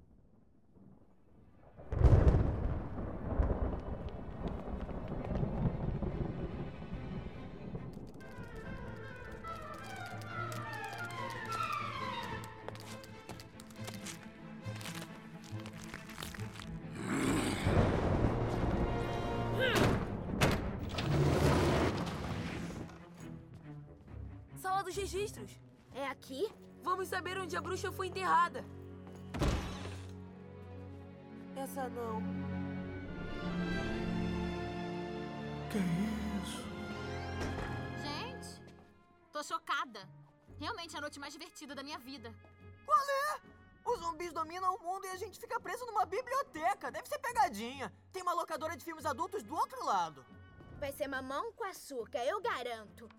Sala dos registros. É aqui? Vamos saber onde a bruxa foi enterrada. Essa não. Que isso? Gente, tô chocada. Realmente é a noite mais divertida da minha vida. Qual é? Os zumbis dominam o mundo e a gente fica preso numa biblioteca. Deve ser pegadinha. Tem uma locadora de filmes adultos do outro lado. Vai ser mamão com açúcar, eu garanto.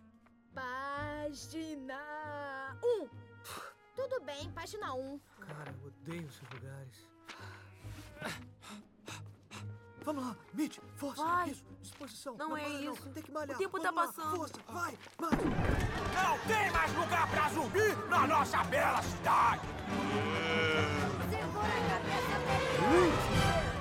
Página um. Tudo bem, página um. Cara, eu odeio esses lugares. Vamos lá, Mitch, força. Vai. Isso, disposição. Não, não é para, isso. Não. Tem que malhar. O tempo Vamos tá lá, passando. Força, vai, vai. Não tem mais lugar pra zumbi na nossa bela cidade! Segura a cabeça dele.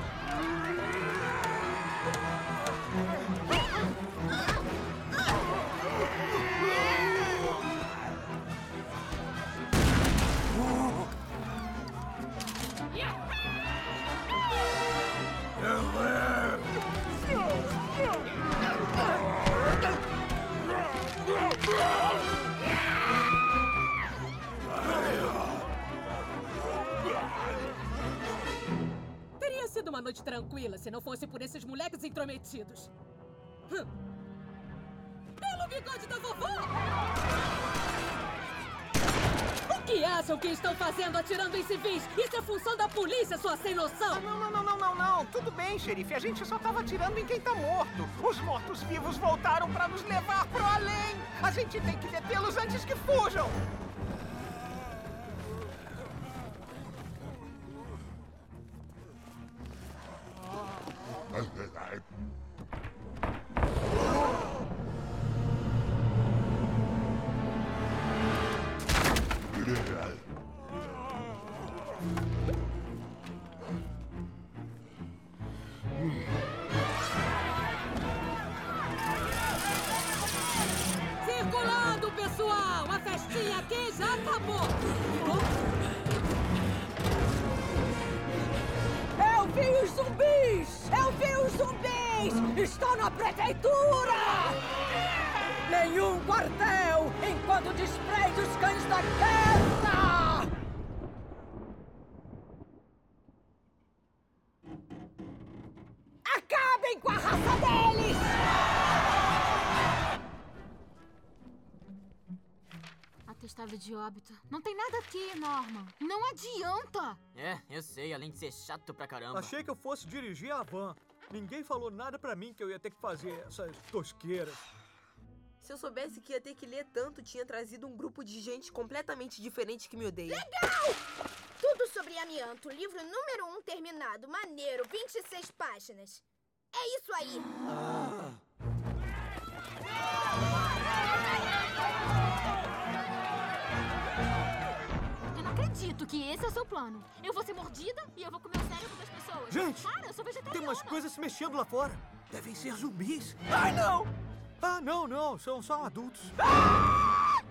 Teria sido uma noite tranquila se não fosse por esses moleques intrometidos. Hum. Pelo bigode da vovó! O que acham que estão fazendo atirando em civis? Isso é função da polícia, sua sem noção! Ah, não, não, não, não, não, não. Tudo bem, xerife. A gente só tava atirando em quem tá morto. Os mortos-vivos voltaram pra nos levar pro além. A gente tem que detê-los antes que fujam. Circulando, pessoal! A festinha aqui já acabou! Eu vi os zumbis! Eu vi os zumbis! Estou na prefeitura! Nenhum quartel enquanto desprezo os cães da guerra! Acabem com a raça deles! Atestado de óbito. Não tem nada aqui, Norman. Não adianta! É, eu sei, além de ser chato pra caramba. Achei que eu fosse dirigir a van. Ninguém falou nada pra mim que eu ia ter que fazer essas tosqueiras. Se eu soubesse que ia ter que ler tanto, tinha trazido um grupo de gente completamente diferente que me odeia. Legal! Tudo sobre amianto. Livro número um terminado. Maneiro. vinte e seis páginas. É isso aí. Ah. Eu não acredito que esse é o seu plano. Eu vou ser mordida e eu vou comer o cérebro das pessoas. Gente, Cara, eu sou vegetariana. tem umas coisas se mexendo lá fora. Devem ser zumbis. Ai, não! Ah, não, não. São só adultos. Ah!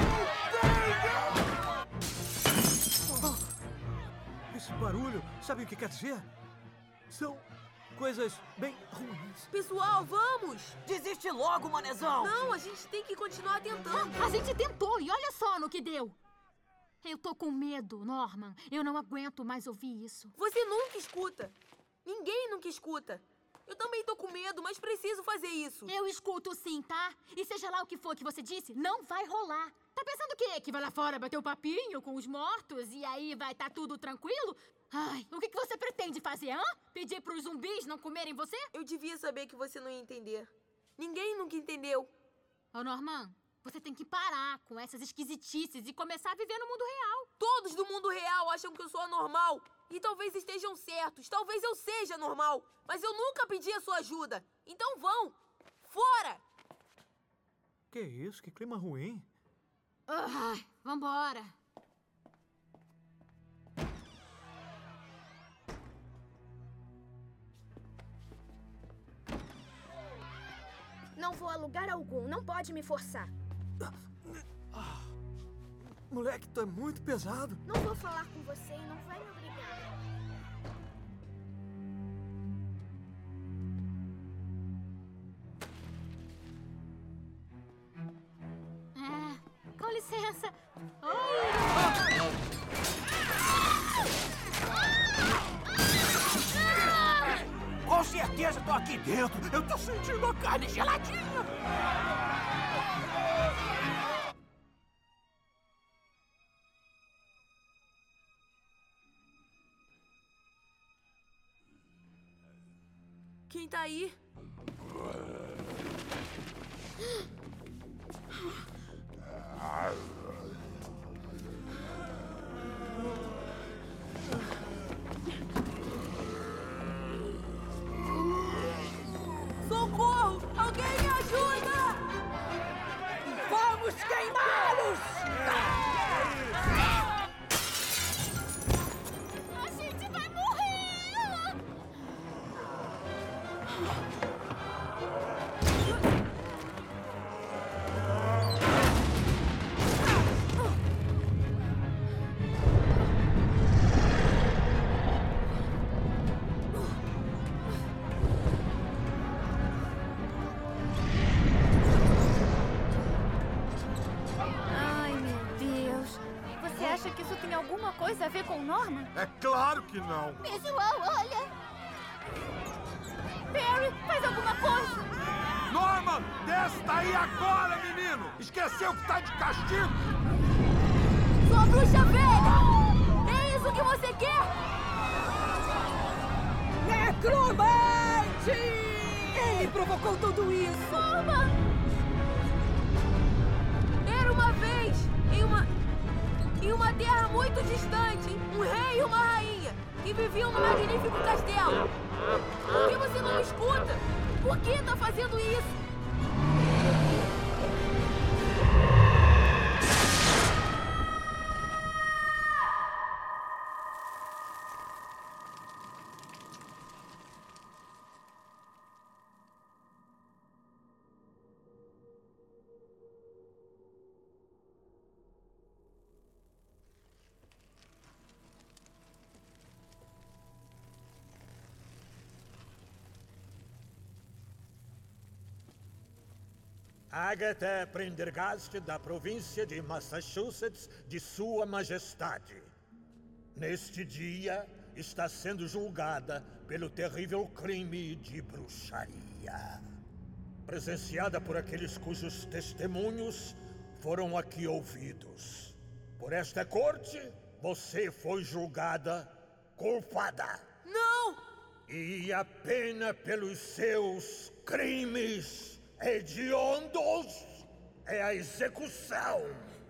Oh, esse barulho, sabe o que quer dizer? São coisas bem ruins. Pessoal, vamos! Desiste logo, manezão! Não, a gente tem que continuar tentando. A gente tentou e olha só no que deu. Eu tô com medo, Norman. Eu não aguento mais ouvir isso. Você nunca escuta. Ninguém nunca escuta. Eu também tô com medo, mas preciso fazer isso. Eu escuto sim, tá? E seja lá o que for que você disse, não vai rolar. Tá pensando o quê? Que vai lá fora bater o papinho com os mortos e aí vai tá tudo tranquilo? Ai, o que, que você pretende fazer, hã? Pedir pros zumbis não comerem você? Eu devia saber que você não ia entender. Ninguém nunca entendeu. Ô, Norman, você tem que parar com essas esquisitices e começar a viver no mundo real. Todos do mundo real acham que eu sou anormal. E talvez estejam certos. Talvez eu seja normal. Mas eu nunca pedi a sua ajuda. Então vão! Fora! Que isso? Que clima ruim. Ai, vambora. Não vou a lugar algum. Não pode me forçar. Ah, moleque, tu é muito pesado. Não vou falar com você e não vai me obrigar. É, com licença. Oi! Com certeza tô aqui dentro. Eu tô sentindo a carne geladinha. Quem tá aí? Socorro! Alguém me ajuda! Vamos queimá-los! A gente vai morrer! Ai, meu Deus. Você acha que isso tem alguma coisa a ver com Norman? É claro que não. Pessoal, olha! Perry, faz alguma coisa! Norman, desce daí agora, menino! Esqueceu que tá de castigo? Sua bruxa velha! É isso que você quer? Necromante! Ele provocou tudo isso! Norman! Era uma vez, em uma... em uma terra muito distante, um rei e uma rainha que viviam num magnífico castelo. Por que você não me escuta? Por que tá fazendo isso? Agatha Prendergast, da província de Massachusetts, de Sua Majestade. Neste dia, está sendo julgada pelo terrível crime de bruxaria. Presenciada por aqueles cujos testemunhos foram aqui ouvidos. Por esta corte, você foi julgada culpada. Não! E a pena pelos seus crimes hediondos é a execução.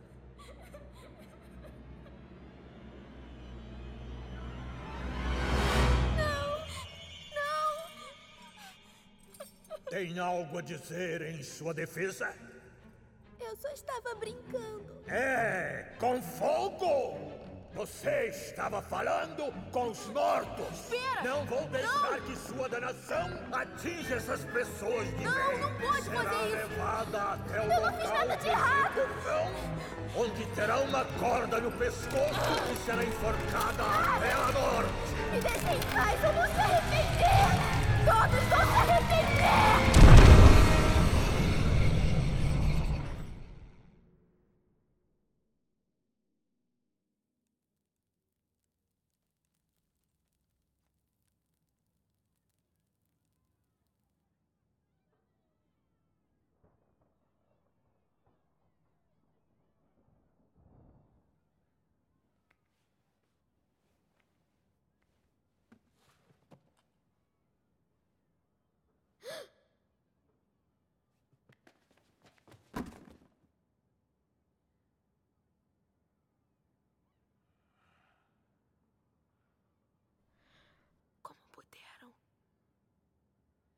Não! Não! Tem algo a dizer em sua defesa? Eu só estava brincando. É, com fogo! Você estava falando com os mortos! Espera! Não vou deixar não. que sua danação atinja essas pessoas de Não, bem! não pode Será fazer isso! levada até o Eu não local fiz nada de de errado. execução, onde terá uma corda no pescoço e será enforcada até a morte! Me deixem em paz, eu vou se arrepender! Todos vão se arrepender!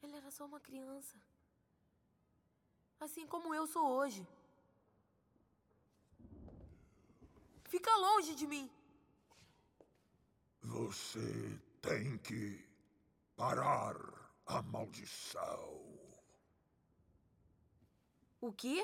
Ele era só uma criança. Assim como eu sou hoje. Fica longe de mim. Você tem que parar a maldição. O quê?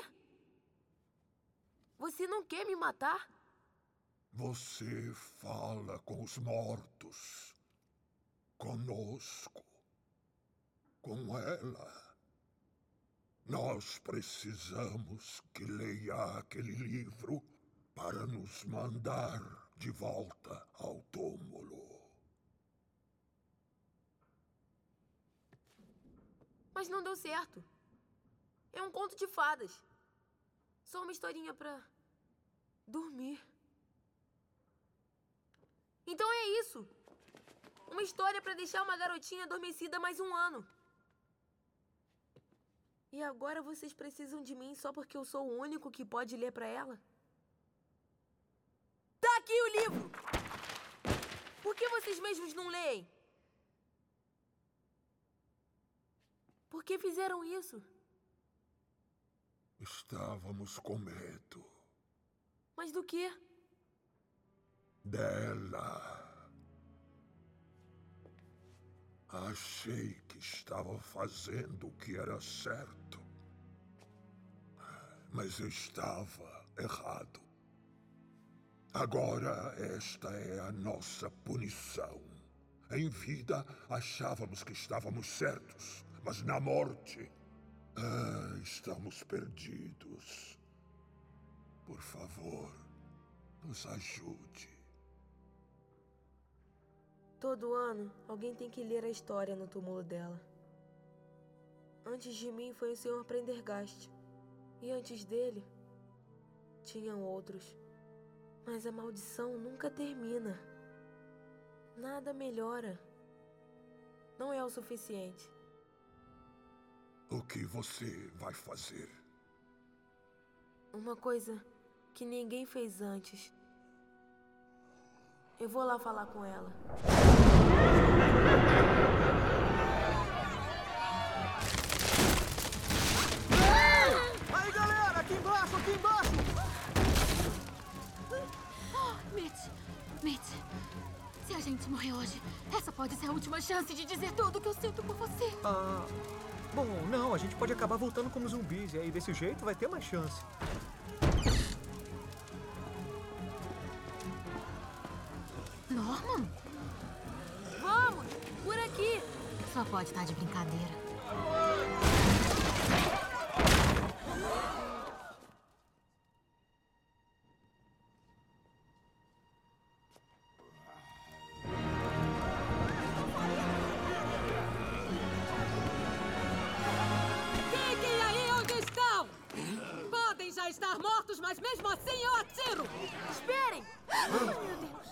Você não quer me matar? Você fala com os mortos. Conosco. Com ela. Nós precisamos que leia aquele livro para nos mandar de volta ao túmulo. Mas não deu certo. É um conto de fadas. Só uma historinha pra dormir. Então é isso. Uma história pra deixar uma garotinha adormecida mais um ano. E agora vocês precisam de mim só porque eu sou o único que pode ler pra ela? Tá aqui o livro! Por que vocês mesmos não leem? Por que fizeram isso? Estávamos com medo. Mas do quê? Dela. Achei que estava fazendo o que era certo. Mas eu estava errado. Agora esta é a nossa punição. Em vida, achávamos que estávamos certos, mas na morte, ah, estamos perdidos. Por favor, nos ajude. Todo ano, alguém tem que ler a história no túmulo dela. Antes de mim foi o senhor Prendergast. E antes dele, tinham outros. Mas a maldição nunca termina. Nada melhora. Não é o suficiente. O que você vai fazer? Uma coisa que ninguém fez antes. Eu vou lá falar com ela. Aí, galera! Aqui embaixo, aqui embaixo! Oh, Mitch, Mitch, se a gente morrer hoje, essa pode ser a última chance de dizer tudo que eu sinto por você. Ah, bom, não, a gente pode acabar voltando como zumbis e aí desse jeito vai ter mais chance. Norman? Vamos! Por aqui! Só pode estar de brincadeira. Fiquem aí onde estão! Podem já estar mortos, mas mesmo assim eu atiro! Esperem! Meu Deus!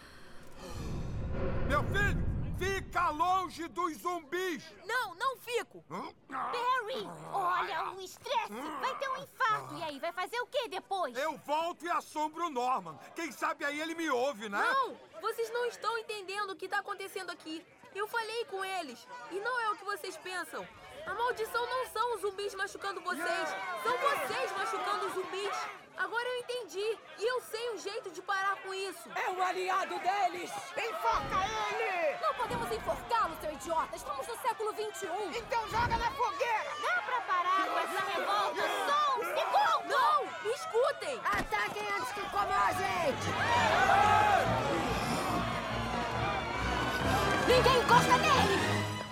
Meu filho, fica longe dos zumbis! Não, não fico! Barry, olha o estresse! Vai ter um infarto e aí vai fazer o que depois? Eu volto e assombro o Norman. Quem sabe aí ele me ouve, né? Não! Vocês não estão entendendo o que está acontecendo aqui. Eu falei com eles. E não é o que vocês pensam. A maldição não são os zumbis machucando vocês. São vocês machucando os zumbis. Agora eu entendi. E eu sei um jeito de parar com isso. É um aliado deles! Enforca ele! Não podemos enforcá-lo, seu idiota. Estamos no século vinte e um. Então joga na fogueira! Dá pra parar com essa revolta só um segundo! Não! Me escutem! Ataquem antes que comam a gente! Ninguém encosta nele!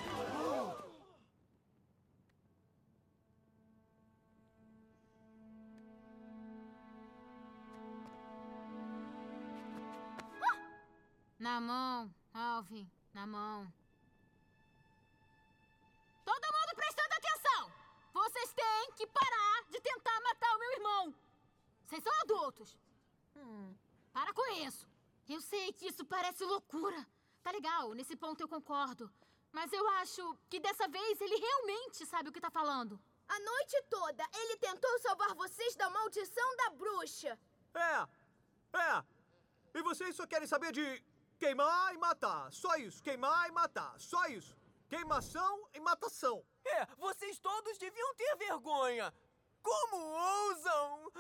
Na mão, Alvin, na mão. Todo mundo prestando atenção! Vocês têm que parar de tentar matar o meu irmão. Vocês são adultos. Hum, para com isso. Eu sei que isso parece loucura. Tá legal, nesse ponto eu concordo. Mas eu acho que dessa vez ele realmente sabe o que tá falando. A noite toda ele tentou salvar vocês da maldição da bruxa. É, é. E vocês só querem saber de queimar e matar. Só isso. Queimar e matar. Só isso. Queimação e matação. É, vocês todos deviam ter vergonha. Como ousam?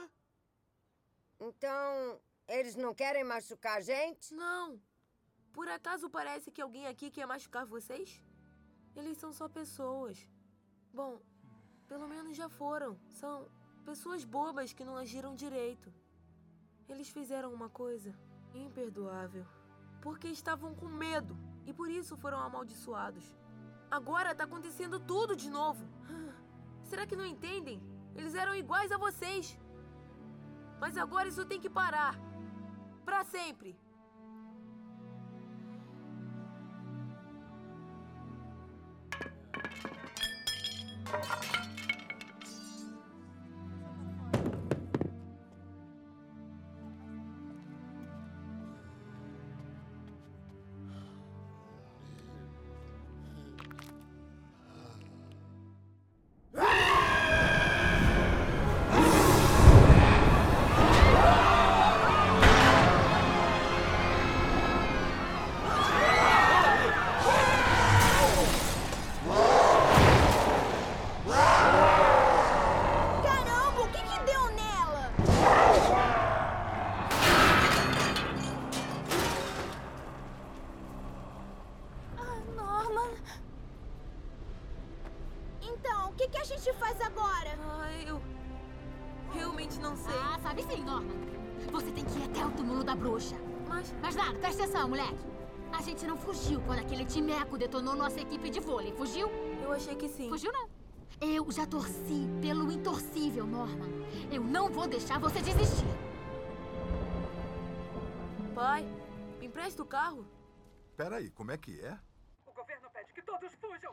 Então, eles não querem machucar a gente? Não. Por acaso parece que alguém aqui quer machucar vocês? Eles são só pessoas. Bom, pelo menos já foram. São pessoas bobas que não agiram direito. Eles fizeram uma coisa imperdoável. Porque estavam com medo e por isso foram amaldiçoados. Agora tá acontecendo tudo de novo. Será que não entendem? Eles eram iguais a vocês. Mas agora isso tem que parar. Pra sempre. A gente não fugiu quando aquele timeco detonou nossa equipe de vôlei. Fugiu? Eu achei que sim. Fugiu, não. Eu já torci pelo intorcível, Norman. Eu não vou deixar você desistir. Pai, me empresta o carro? Peraí, como é que é? O governo pede que todos fujam.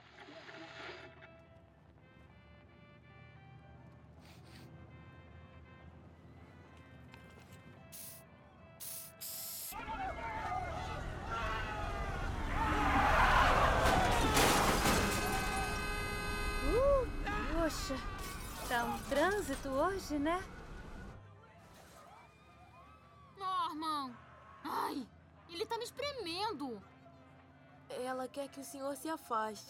Poxa, tá um trânsito hoje, né? Norman! Ai, ele tá me espremendo. Ela quer que o senhor se afaste.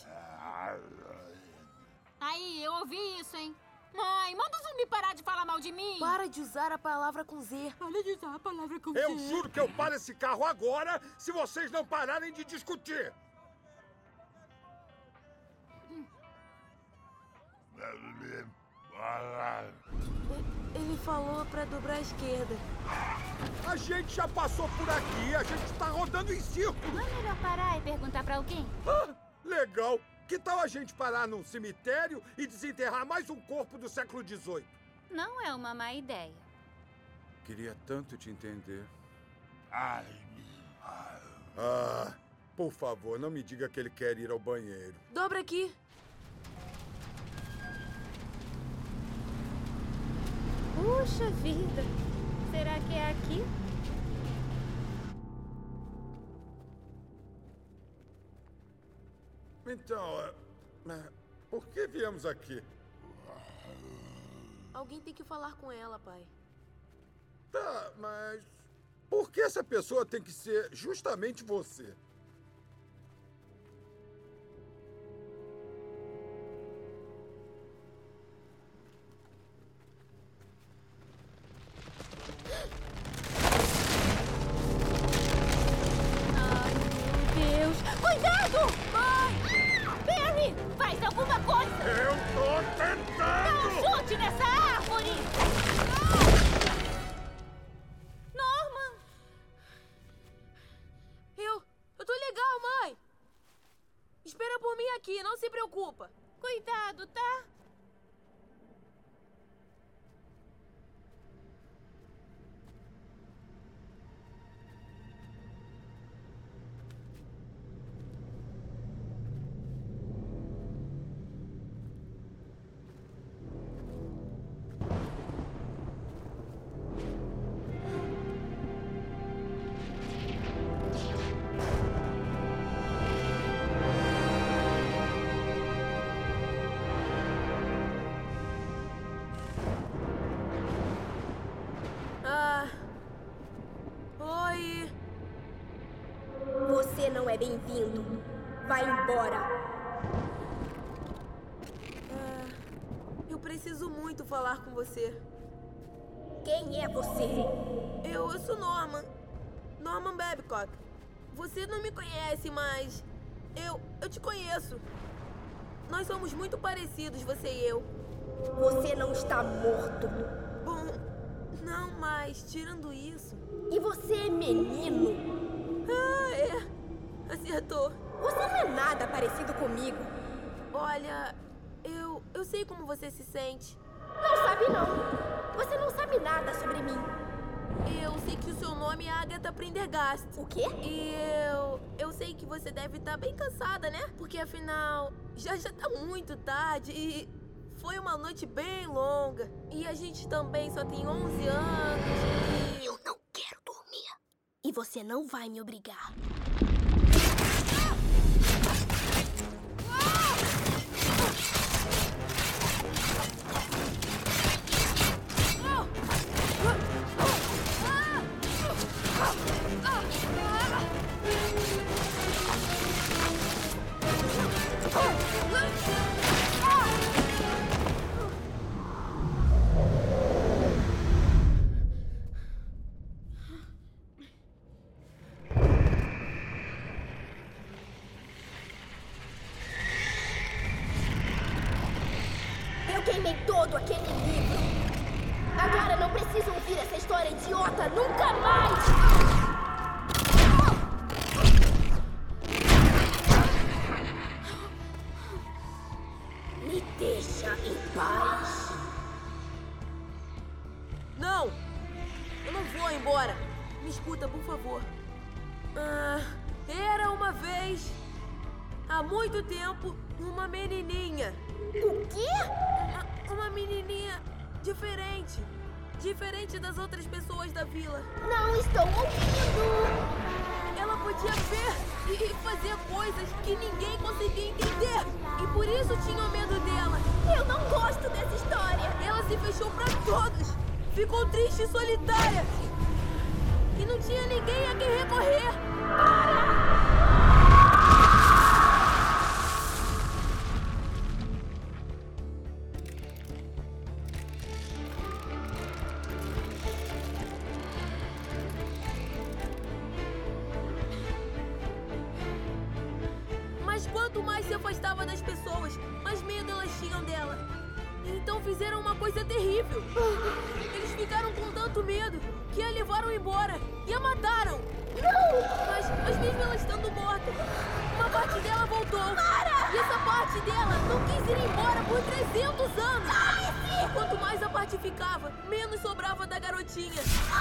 Aí, eu ouvi isso, hein? Mãe, manda o zumbi parar de falar mal de mim. Para de usar a palavra com Z. Para de usar a palavra com Eu Z. Eu juro que eu paro esse carro agora se vocês não pararem de discutir. Ele falou pra dobrar à esquerda. A gente já passou por aqui, a gente tá rodando em círculo. Não é melhor parar e perguntar pra alguém? Ah, legal. Que tal a gente parar num cemitério e desenterrar mais um corpo do século dezoito? Não é uma má ideia. Queria tanto te entender. Ai, Ah, por favor, não me diga que ele quer ir ao banheiro. Dobra aqui. Puxa vida! Será que é aqui? Então, é, por que viemos aqui? Alguém tem que falar com ela, pai. Tá, mas por que essa pessoa tem que ser justamente você? Alguma coisa! Eu tô tentando! Não chute nessa árvore! Norman! Eu... eu tô legal, mãe! Espera por mim aqui, não se preocupa! Cuidado, tá? Você não é bem-vindo. Vai embora. preciso muito falar com você. Quem é você? Eu, eu sou Norman. Norman Babcock. Você não me conhece, mas... Eu, eu te conheço. Nós somos muito parecidos, você e eu. Você não está morto. Bom, não, mas tirando isso... E você é menino? Ah, é. Acertou. Você não é nada parecido comigo. Olha, eu, eu sei como você se sente. Não sabe, não. Você não sabe nada sobre mim. Eu sei que o seu nome é Agatha Prendergast. O quê? E eu... Eu sei que você deve estar bem cansada, né? Porque, afinal, já já tá muito tarde e... Foi uma noite bem longa. E a gente também só tem onze anos e... Eu não quero dormir. E você não vai me obrigar. Eu queimei todo aquele livro. Agora não preciso ouvir essa história idiota nunca mais! Me deixa em paz. Não! Eu não vou embora. Me escuta, por favor. Ah, era uma vez, há muito tempo, uma menininha. O quê? Uma, uma menininha diferente. Diferente das outras pessoas da vila. Não estou ouvindo. Ela podia ver e fazer coisas que ninguém conseguia entender. E por isso tinham medo dela. Eu não gosto dessa história. Ela se fechou pra todos. Ficou triste e solitária. E não tinha ninguém a quem recorrer. Para! Mas quanto mais se afastava das pessoas, mais medo elas tinham dela. Então fizeram uma coisa terrível. Eles ficaram com tanto medo que a levaram embora e a mataram. Não! Mas, mas mesmo ela estando morta, uma parte dela voltou. Para! E essa parte dela não quis ir embora por trezentos anos. Cale-se! E quanto mais a parte ficava, menos sobrava da garotinha.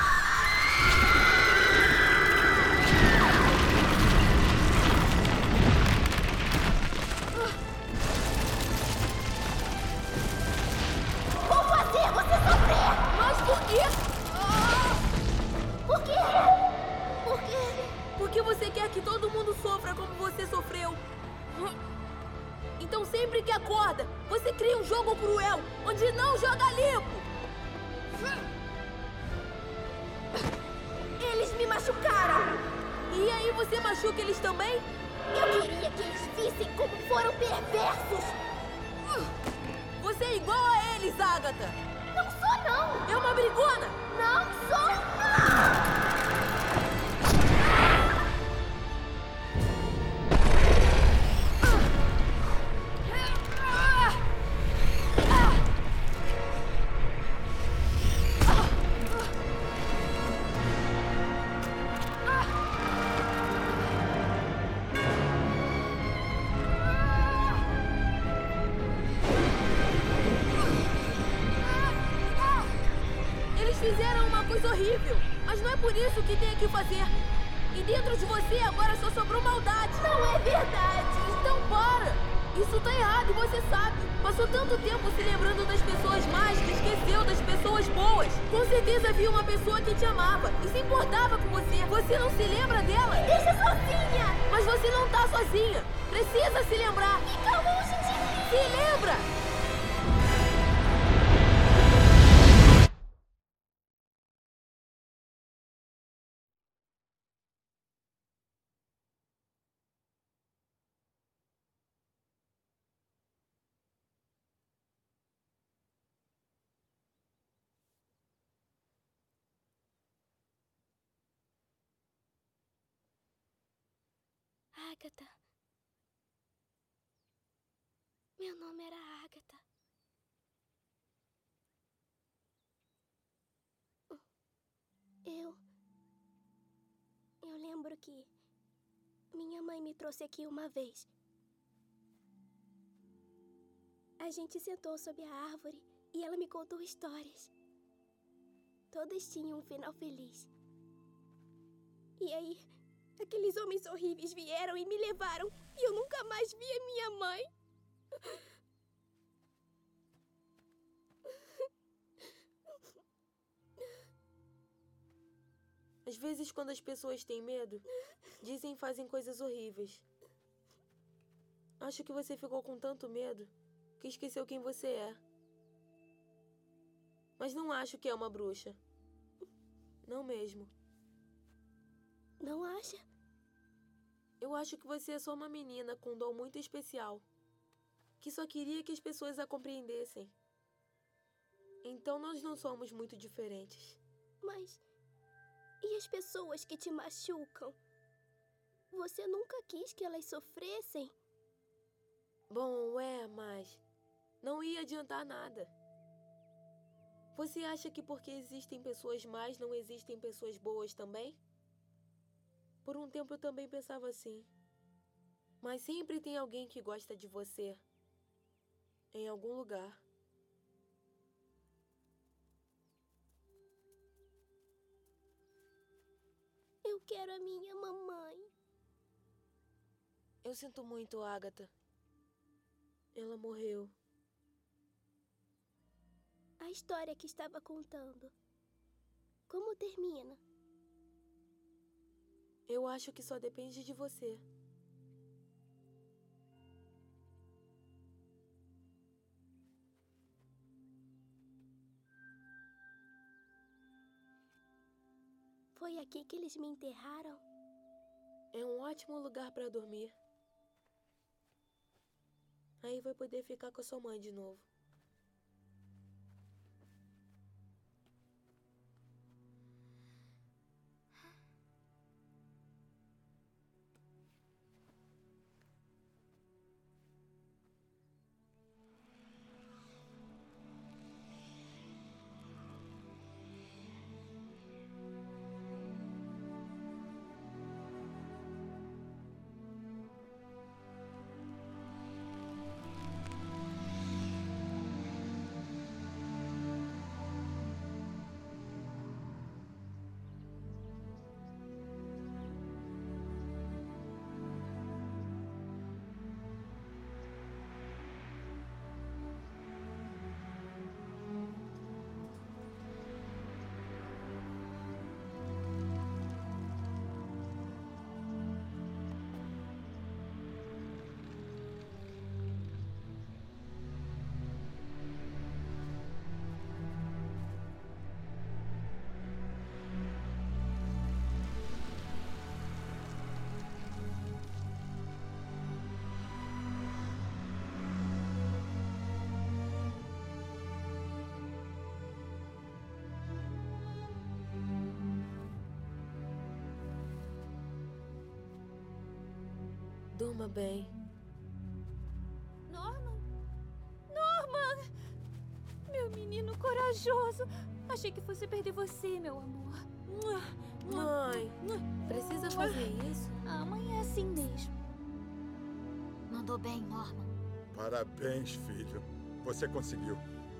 Vou fazer você sofrer! Mas por quê? Por quê? Por quê? Porque você quer que todo mundo sofra como você sofreu. Então sempre que acorda, você cria um jogo cruel, onde não joga limpo. Eles me machucaram. E aí você machuca eles também? Eu queria que eles vissem como foram perversos. Você é igual a eles, Agatha. Não sou, não. É uma brigona. Não sou, não. Fizeram uma coisa horrível, mas não é por isso que tem que fazer. E dentro de você agora só sobrou maldade. Não é verdade. Então para. Isso tá errado e você sabe. Passou tanto tempo se lembrando das pessoas más que esqueceu das pessoas boas. Com certeza havia uma pessoa que te amava e se importava com você. Você não se lembra dela? Me deixa sozinha. Mas você não tá sozinha. Precisa se lembrar. Fica longe de mim. Se lembra. Agatha. Meu nome era Agatha. Eu... Eu lembro que minha mãe me trouxe aqui uma vez. A gente sentou sob a árvore e ela me contou histórias. Todas tinham um final feliz. E aí, aqueles homens horríveis vieram e me levaram. E eu nunca mais vi a minha mãe. Às vezes, quando as pessoas têm medo, dizem e fazem coisas horríveis. Acho que você ficou com tanto medo que esqueceu quem você é. Mas não acho que é uma bruxa. Não mesmo. Não acha? Eu acho que você é só uma menina com um dom muito especial, que só queria que as pessoas a compreendessem. Então nós não somos muito diferentes. Mas... e as pessoas que te machucam? Você nunca quis que elas sofressem? Bom, é, mas... não ia adiantar nada. Você acha que porque existem pessoas más, não existem pessoas boas também? Por um tempo eu também pensava assim. Mas sempre tem alguém que gosta de você. Em algum lugar. Eu quero a minha mamãe. Eu sinto muito, Agatha. Ela morreu. A história que estava contando. Como termina? Eu acho que só depende de você. Foi aqui que eles me enterraram? É um ótimo lugar para dormir. Aí vai poder ficar com a sua mãe de novo. Durma bem. Norman? Norman! Meu menino corajoso. Achei que fosse perder você, meu amor. Mãe, precisa fazer isso? A mãe é assim mesmo. Mandou bem, Norman. Parabéns, filho. Você conseguiu.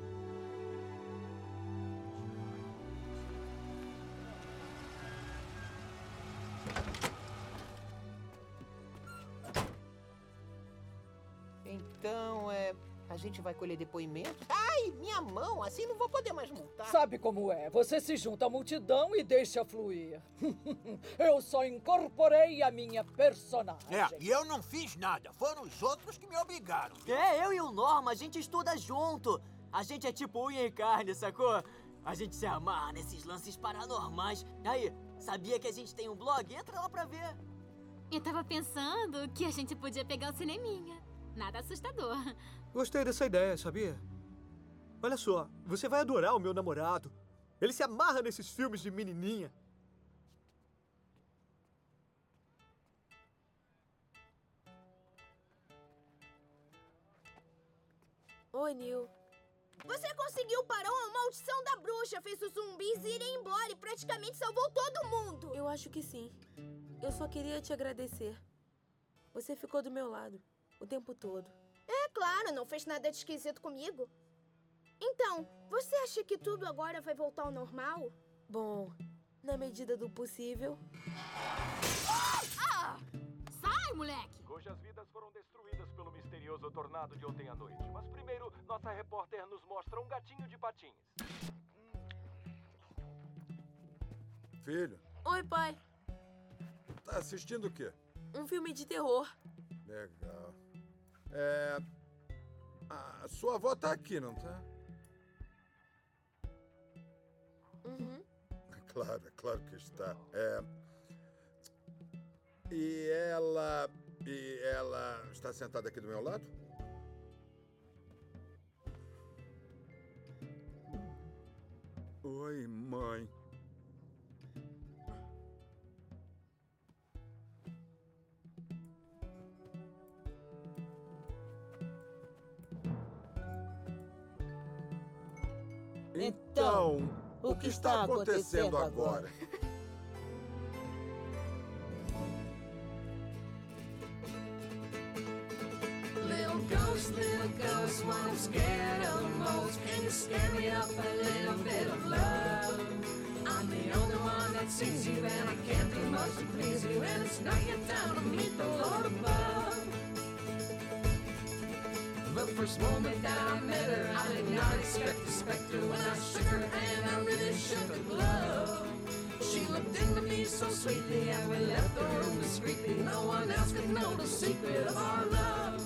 Então, é... a gente vai colher depoimentos? Ai, minha mão! Assim não vou poder mais multar. Sabe como é? Você se junta à multidão e deixa fluir. Eu só incorporei a minha personagem. É, e eu não fiz nada. Foram os outros que me obrigaram. É, eu e o Norma, a gente estuda junto. A gente é tipo unha e carne, sacou? A gente se amarra nesses lances paranormais. Aí, sabia que a gente tem um blog? Entra lá pra ver. Eu tava pensando que a gente podia pegar o cineminha. Nada assustador. Gostei dessa ideia, sabia? Olha só, você vai adorar o meu namorado. Ele se amarra nesses filmes de menininha. Oi, Neil. Você conseguiu parar a maldição da bruxa, fez os zumbis irem embora e praticamente salvou todo mundo. Eu acho que sim. Eu só queria te agradecer. Você ficou do meu lado o tempo todo. É claro, não fez nada de esquisito comigo. Então, você acha que tudo agora vai voltar ao normal? Bom, na medida do possível. Ah! Sai, moleque! Cujas vidas foram destruídas pelo misterioso tornado de ontem à noite. Mas primeiro, nossa repórter nos mostra um gatinho de patins. Filho, Oi, pai. tá assistindo o quê? Um filme de terror. Legal. É... A sua avó tá aqui, não tá? Uhum. Claro, é claro que está. É... E ela... E ela está sentada aqui do meu lado? Oi, mãe. Então, o que está acontecendo agora? Little ghost, little ghost, what I'm scared of most. Can you scare me up a little bit of love? I'm the only one that sees you, and I can't do much to please you, and it's not yet time to meet the Lord above. The first moment that I met her, I did not expect a specter. When I shook her hand, I really shook a glove. She looked into me so sweetly, and we left the room discreetly. No one else could know the secret of our love.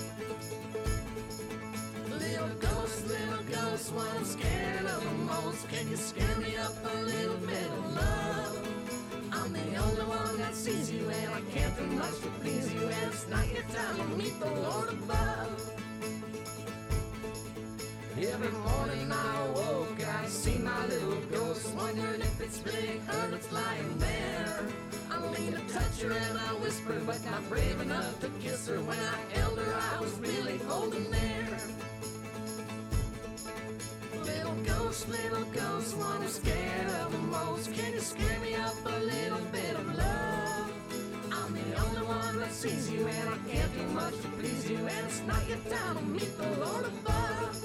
Little ghost, little ghost, what I'm scared of the most. Can you scare me up a little bit of love? I'm the only one that sees you, and I can't do much to please you, and it's not your time to meet the Lord above. Every morning I awoke, I see my little ghost, wondered if it's really her that's lying there. I leaned to touch her and I whispered, but not brave enough to kiss her. When I held her, I was really holding there. Little ghost, little ghost, one I'm scared of the most. Can you scare me up a little bit of love? I'm the only one that sees you, and I can't do much to please you, and it's not your time to meet the Lord above.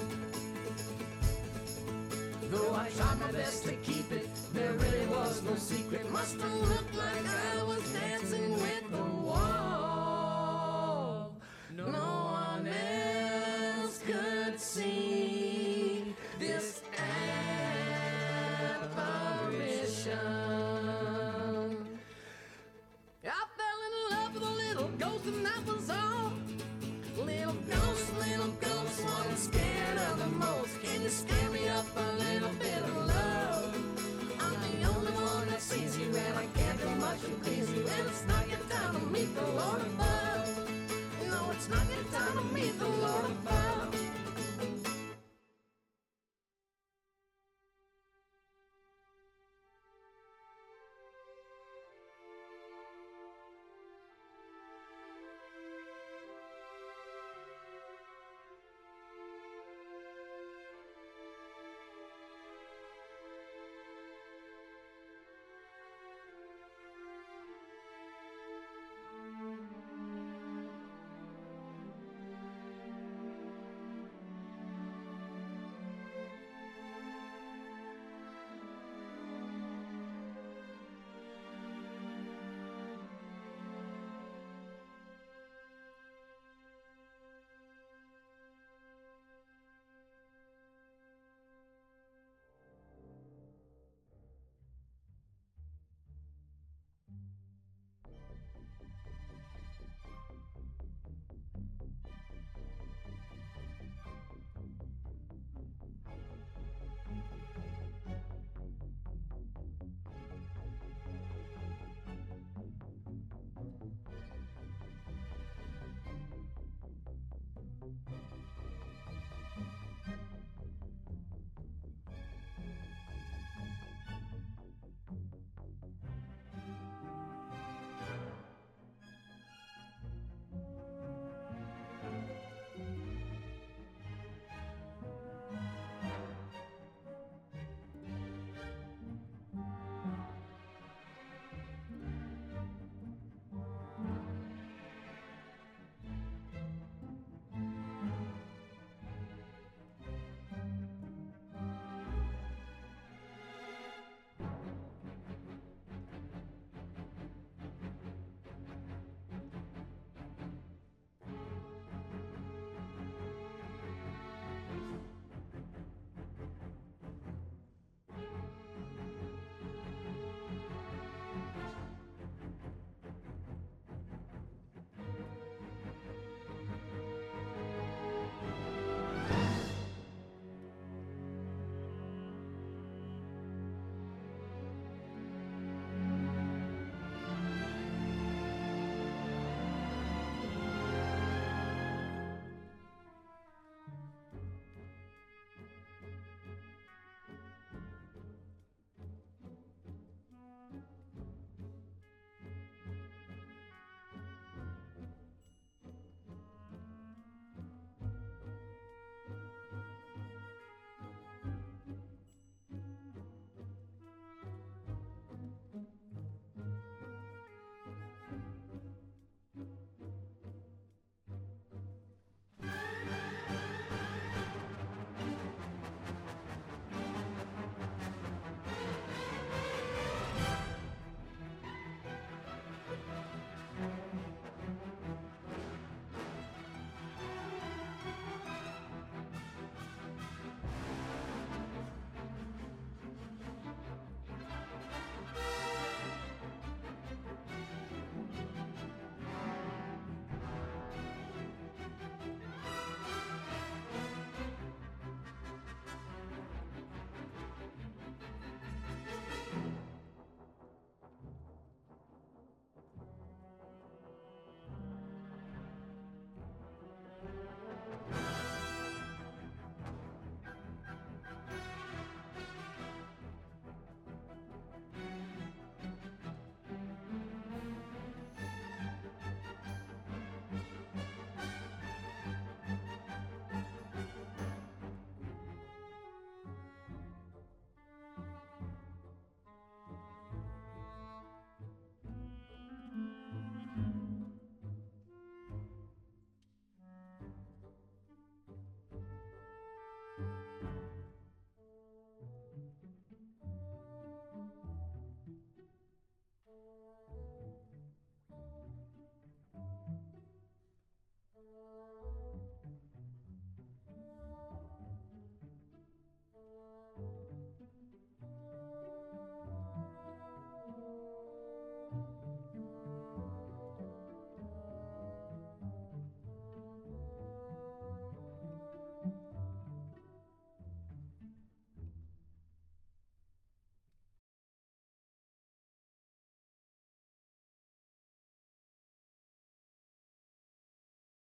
Though I tried my best to keep it, there really was no secret. Must have looked like I was dancing with the wall.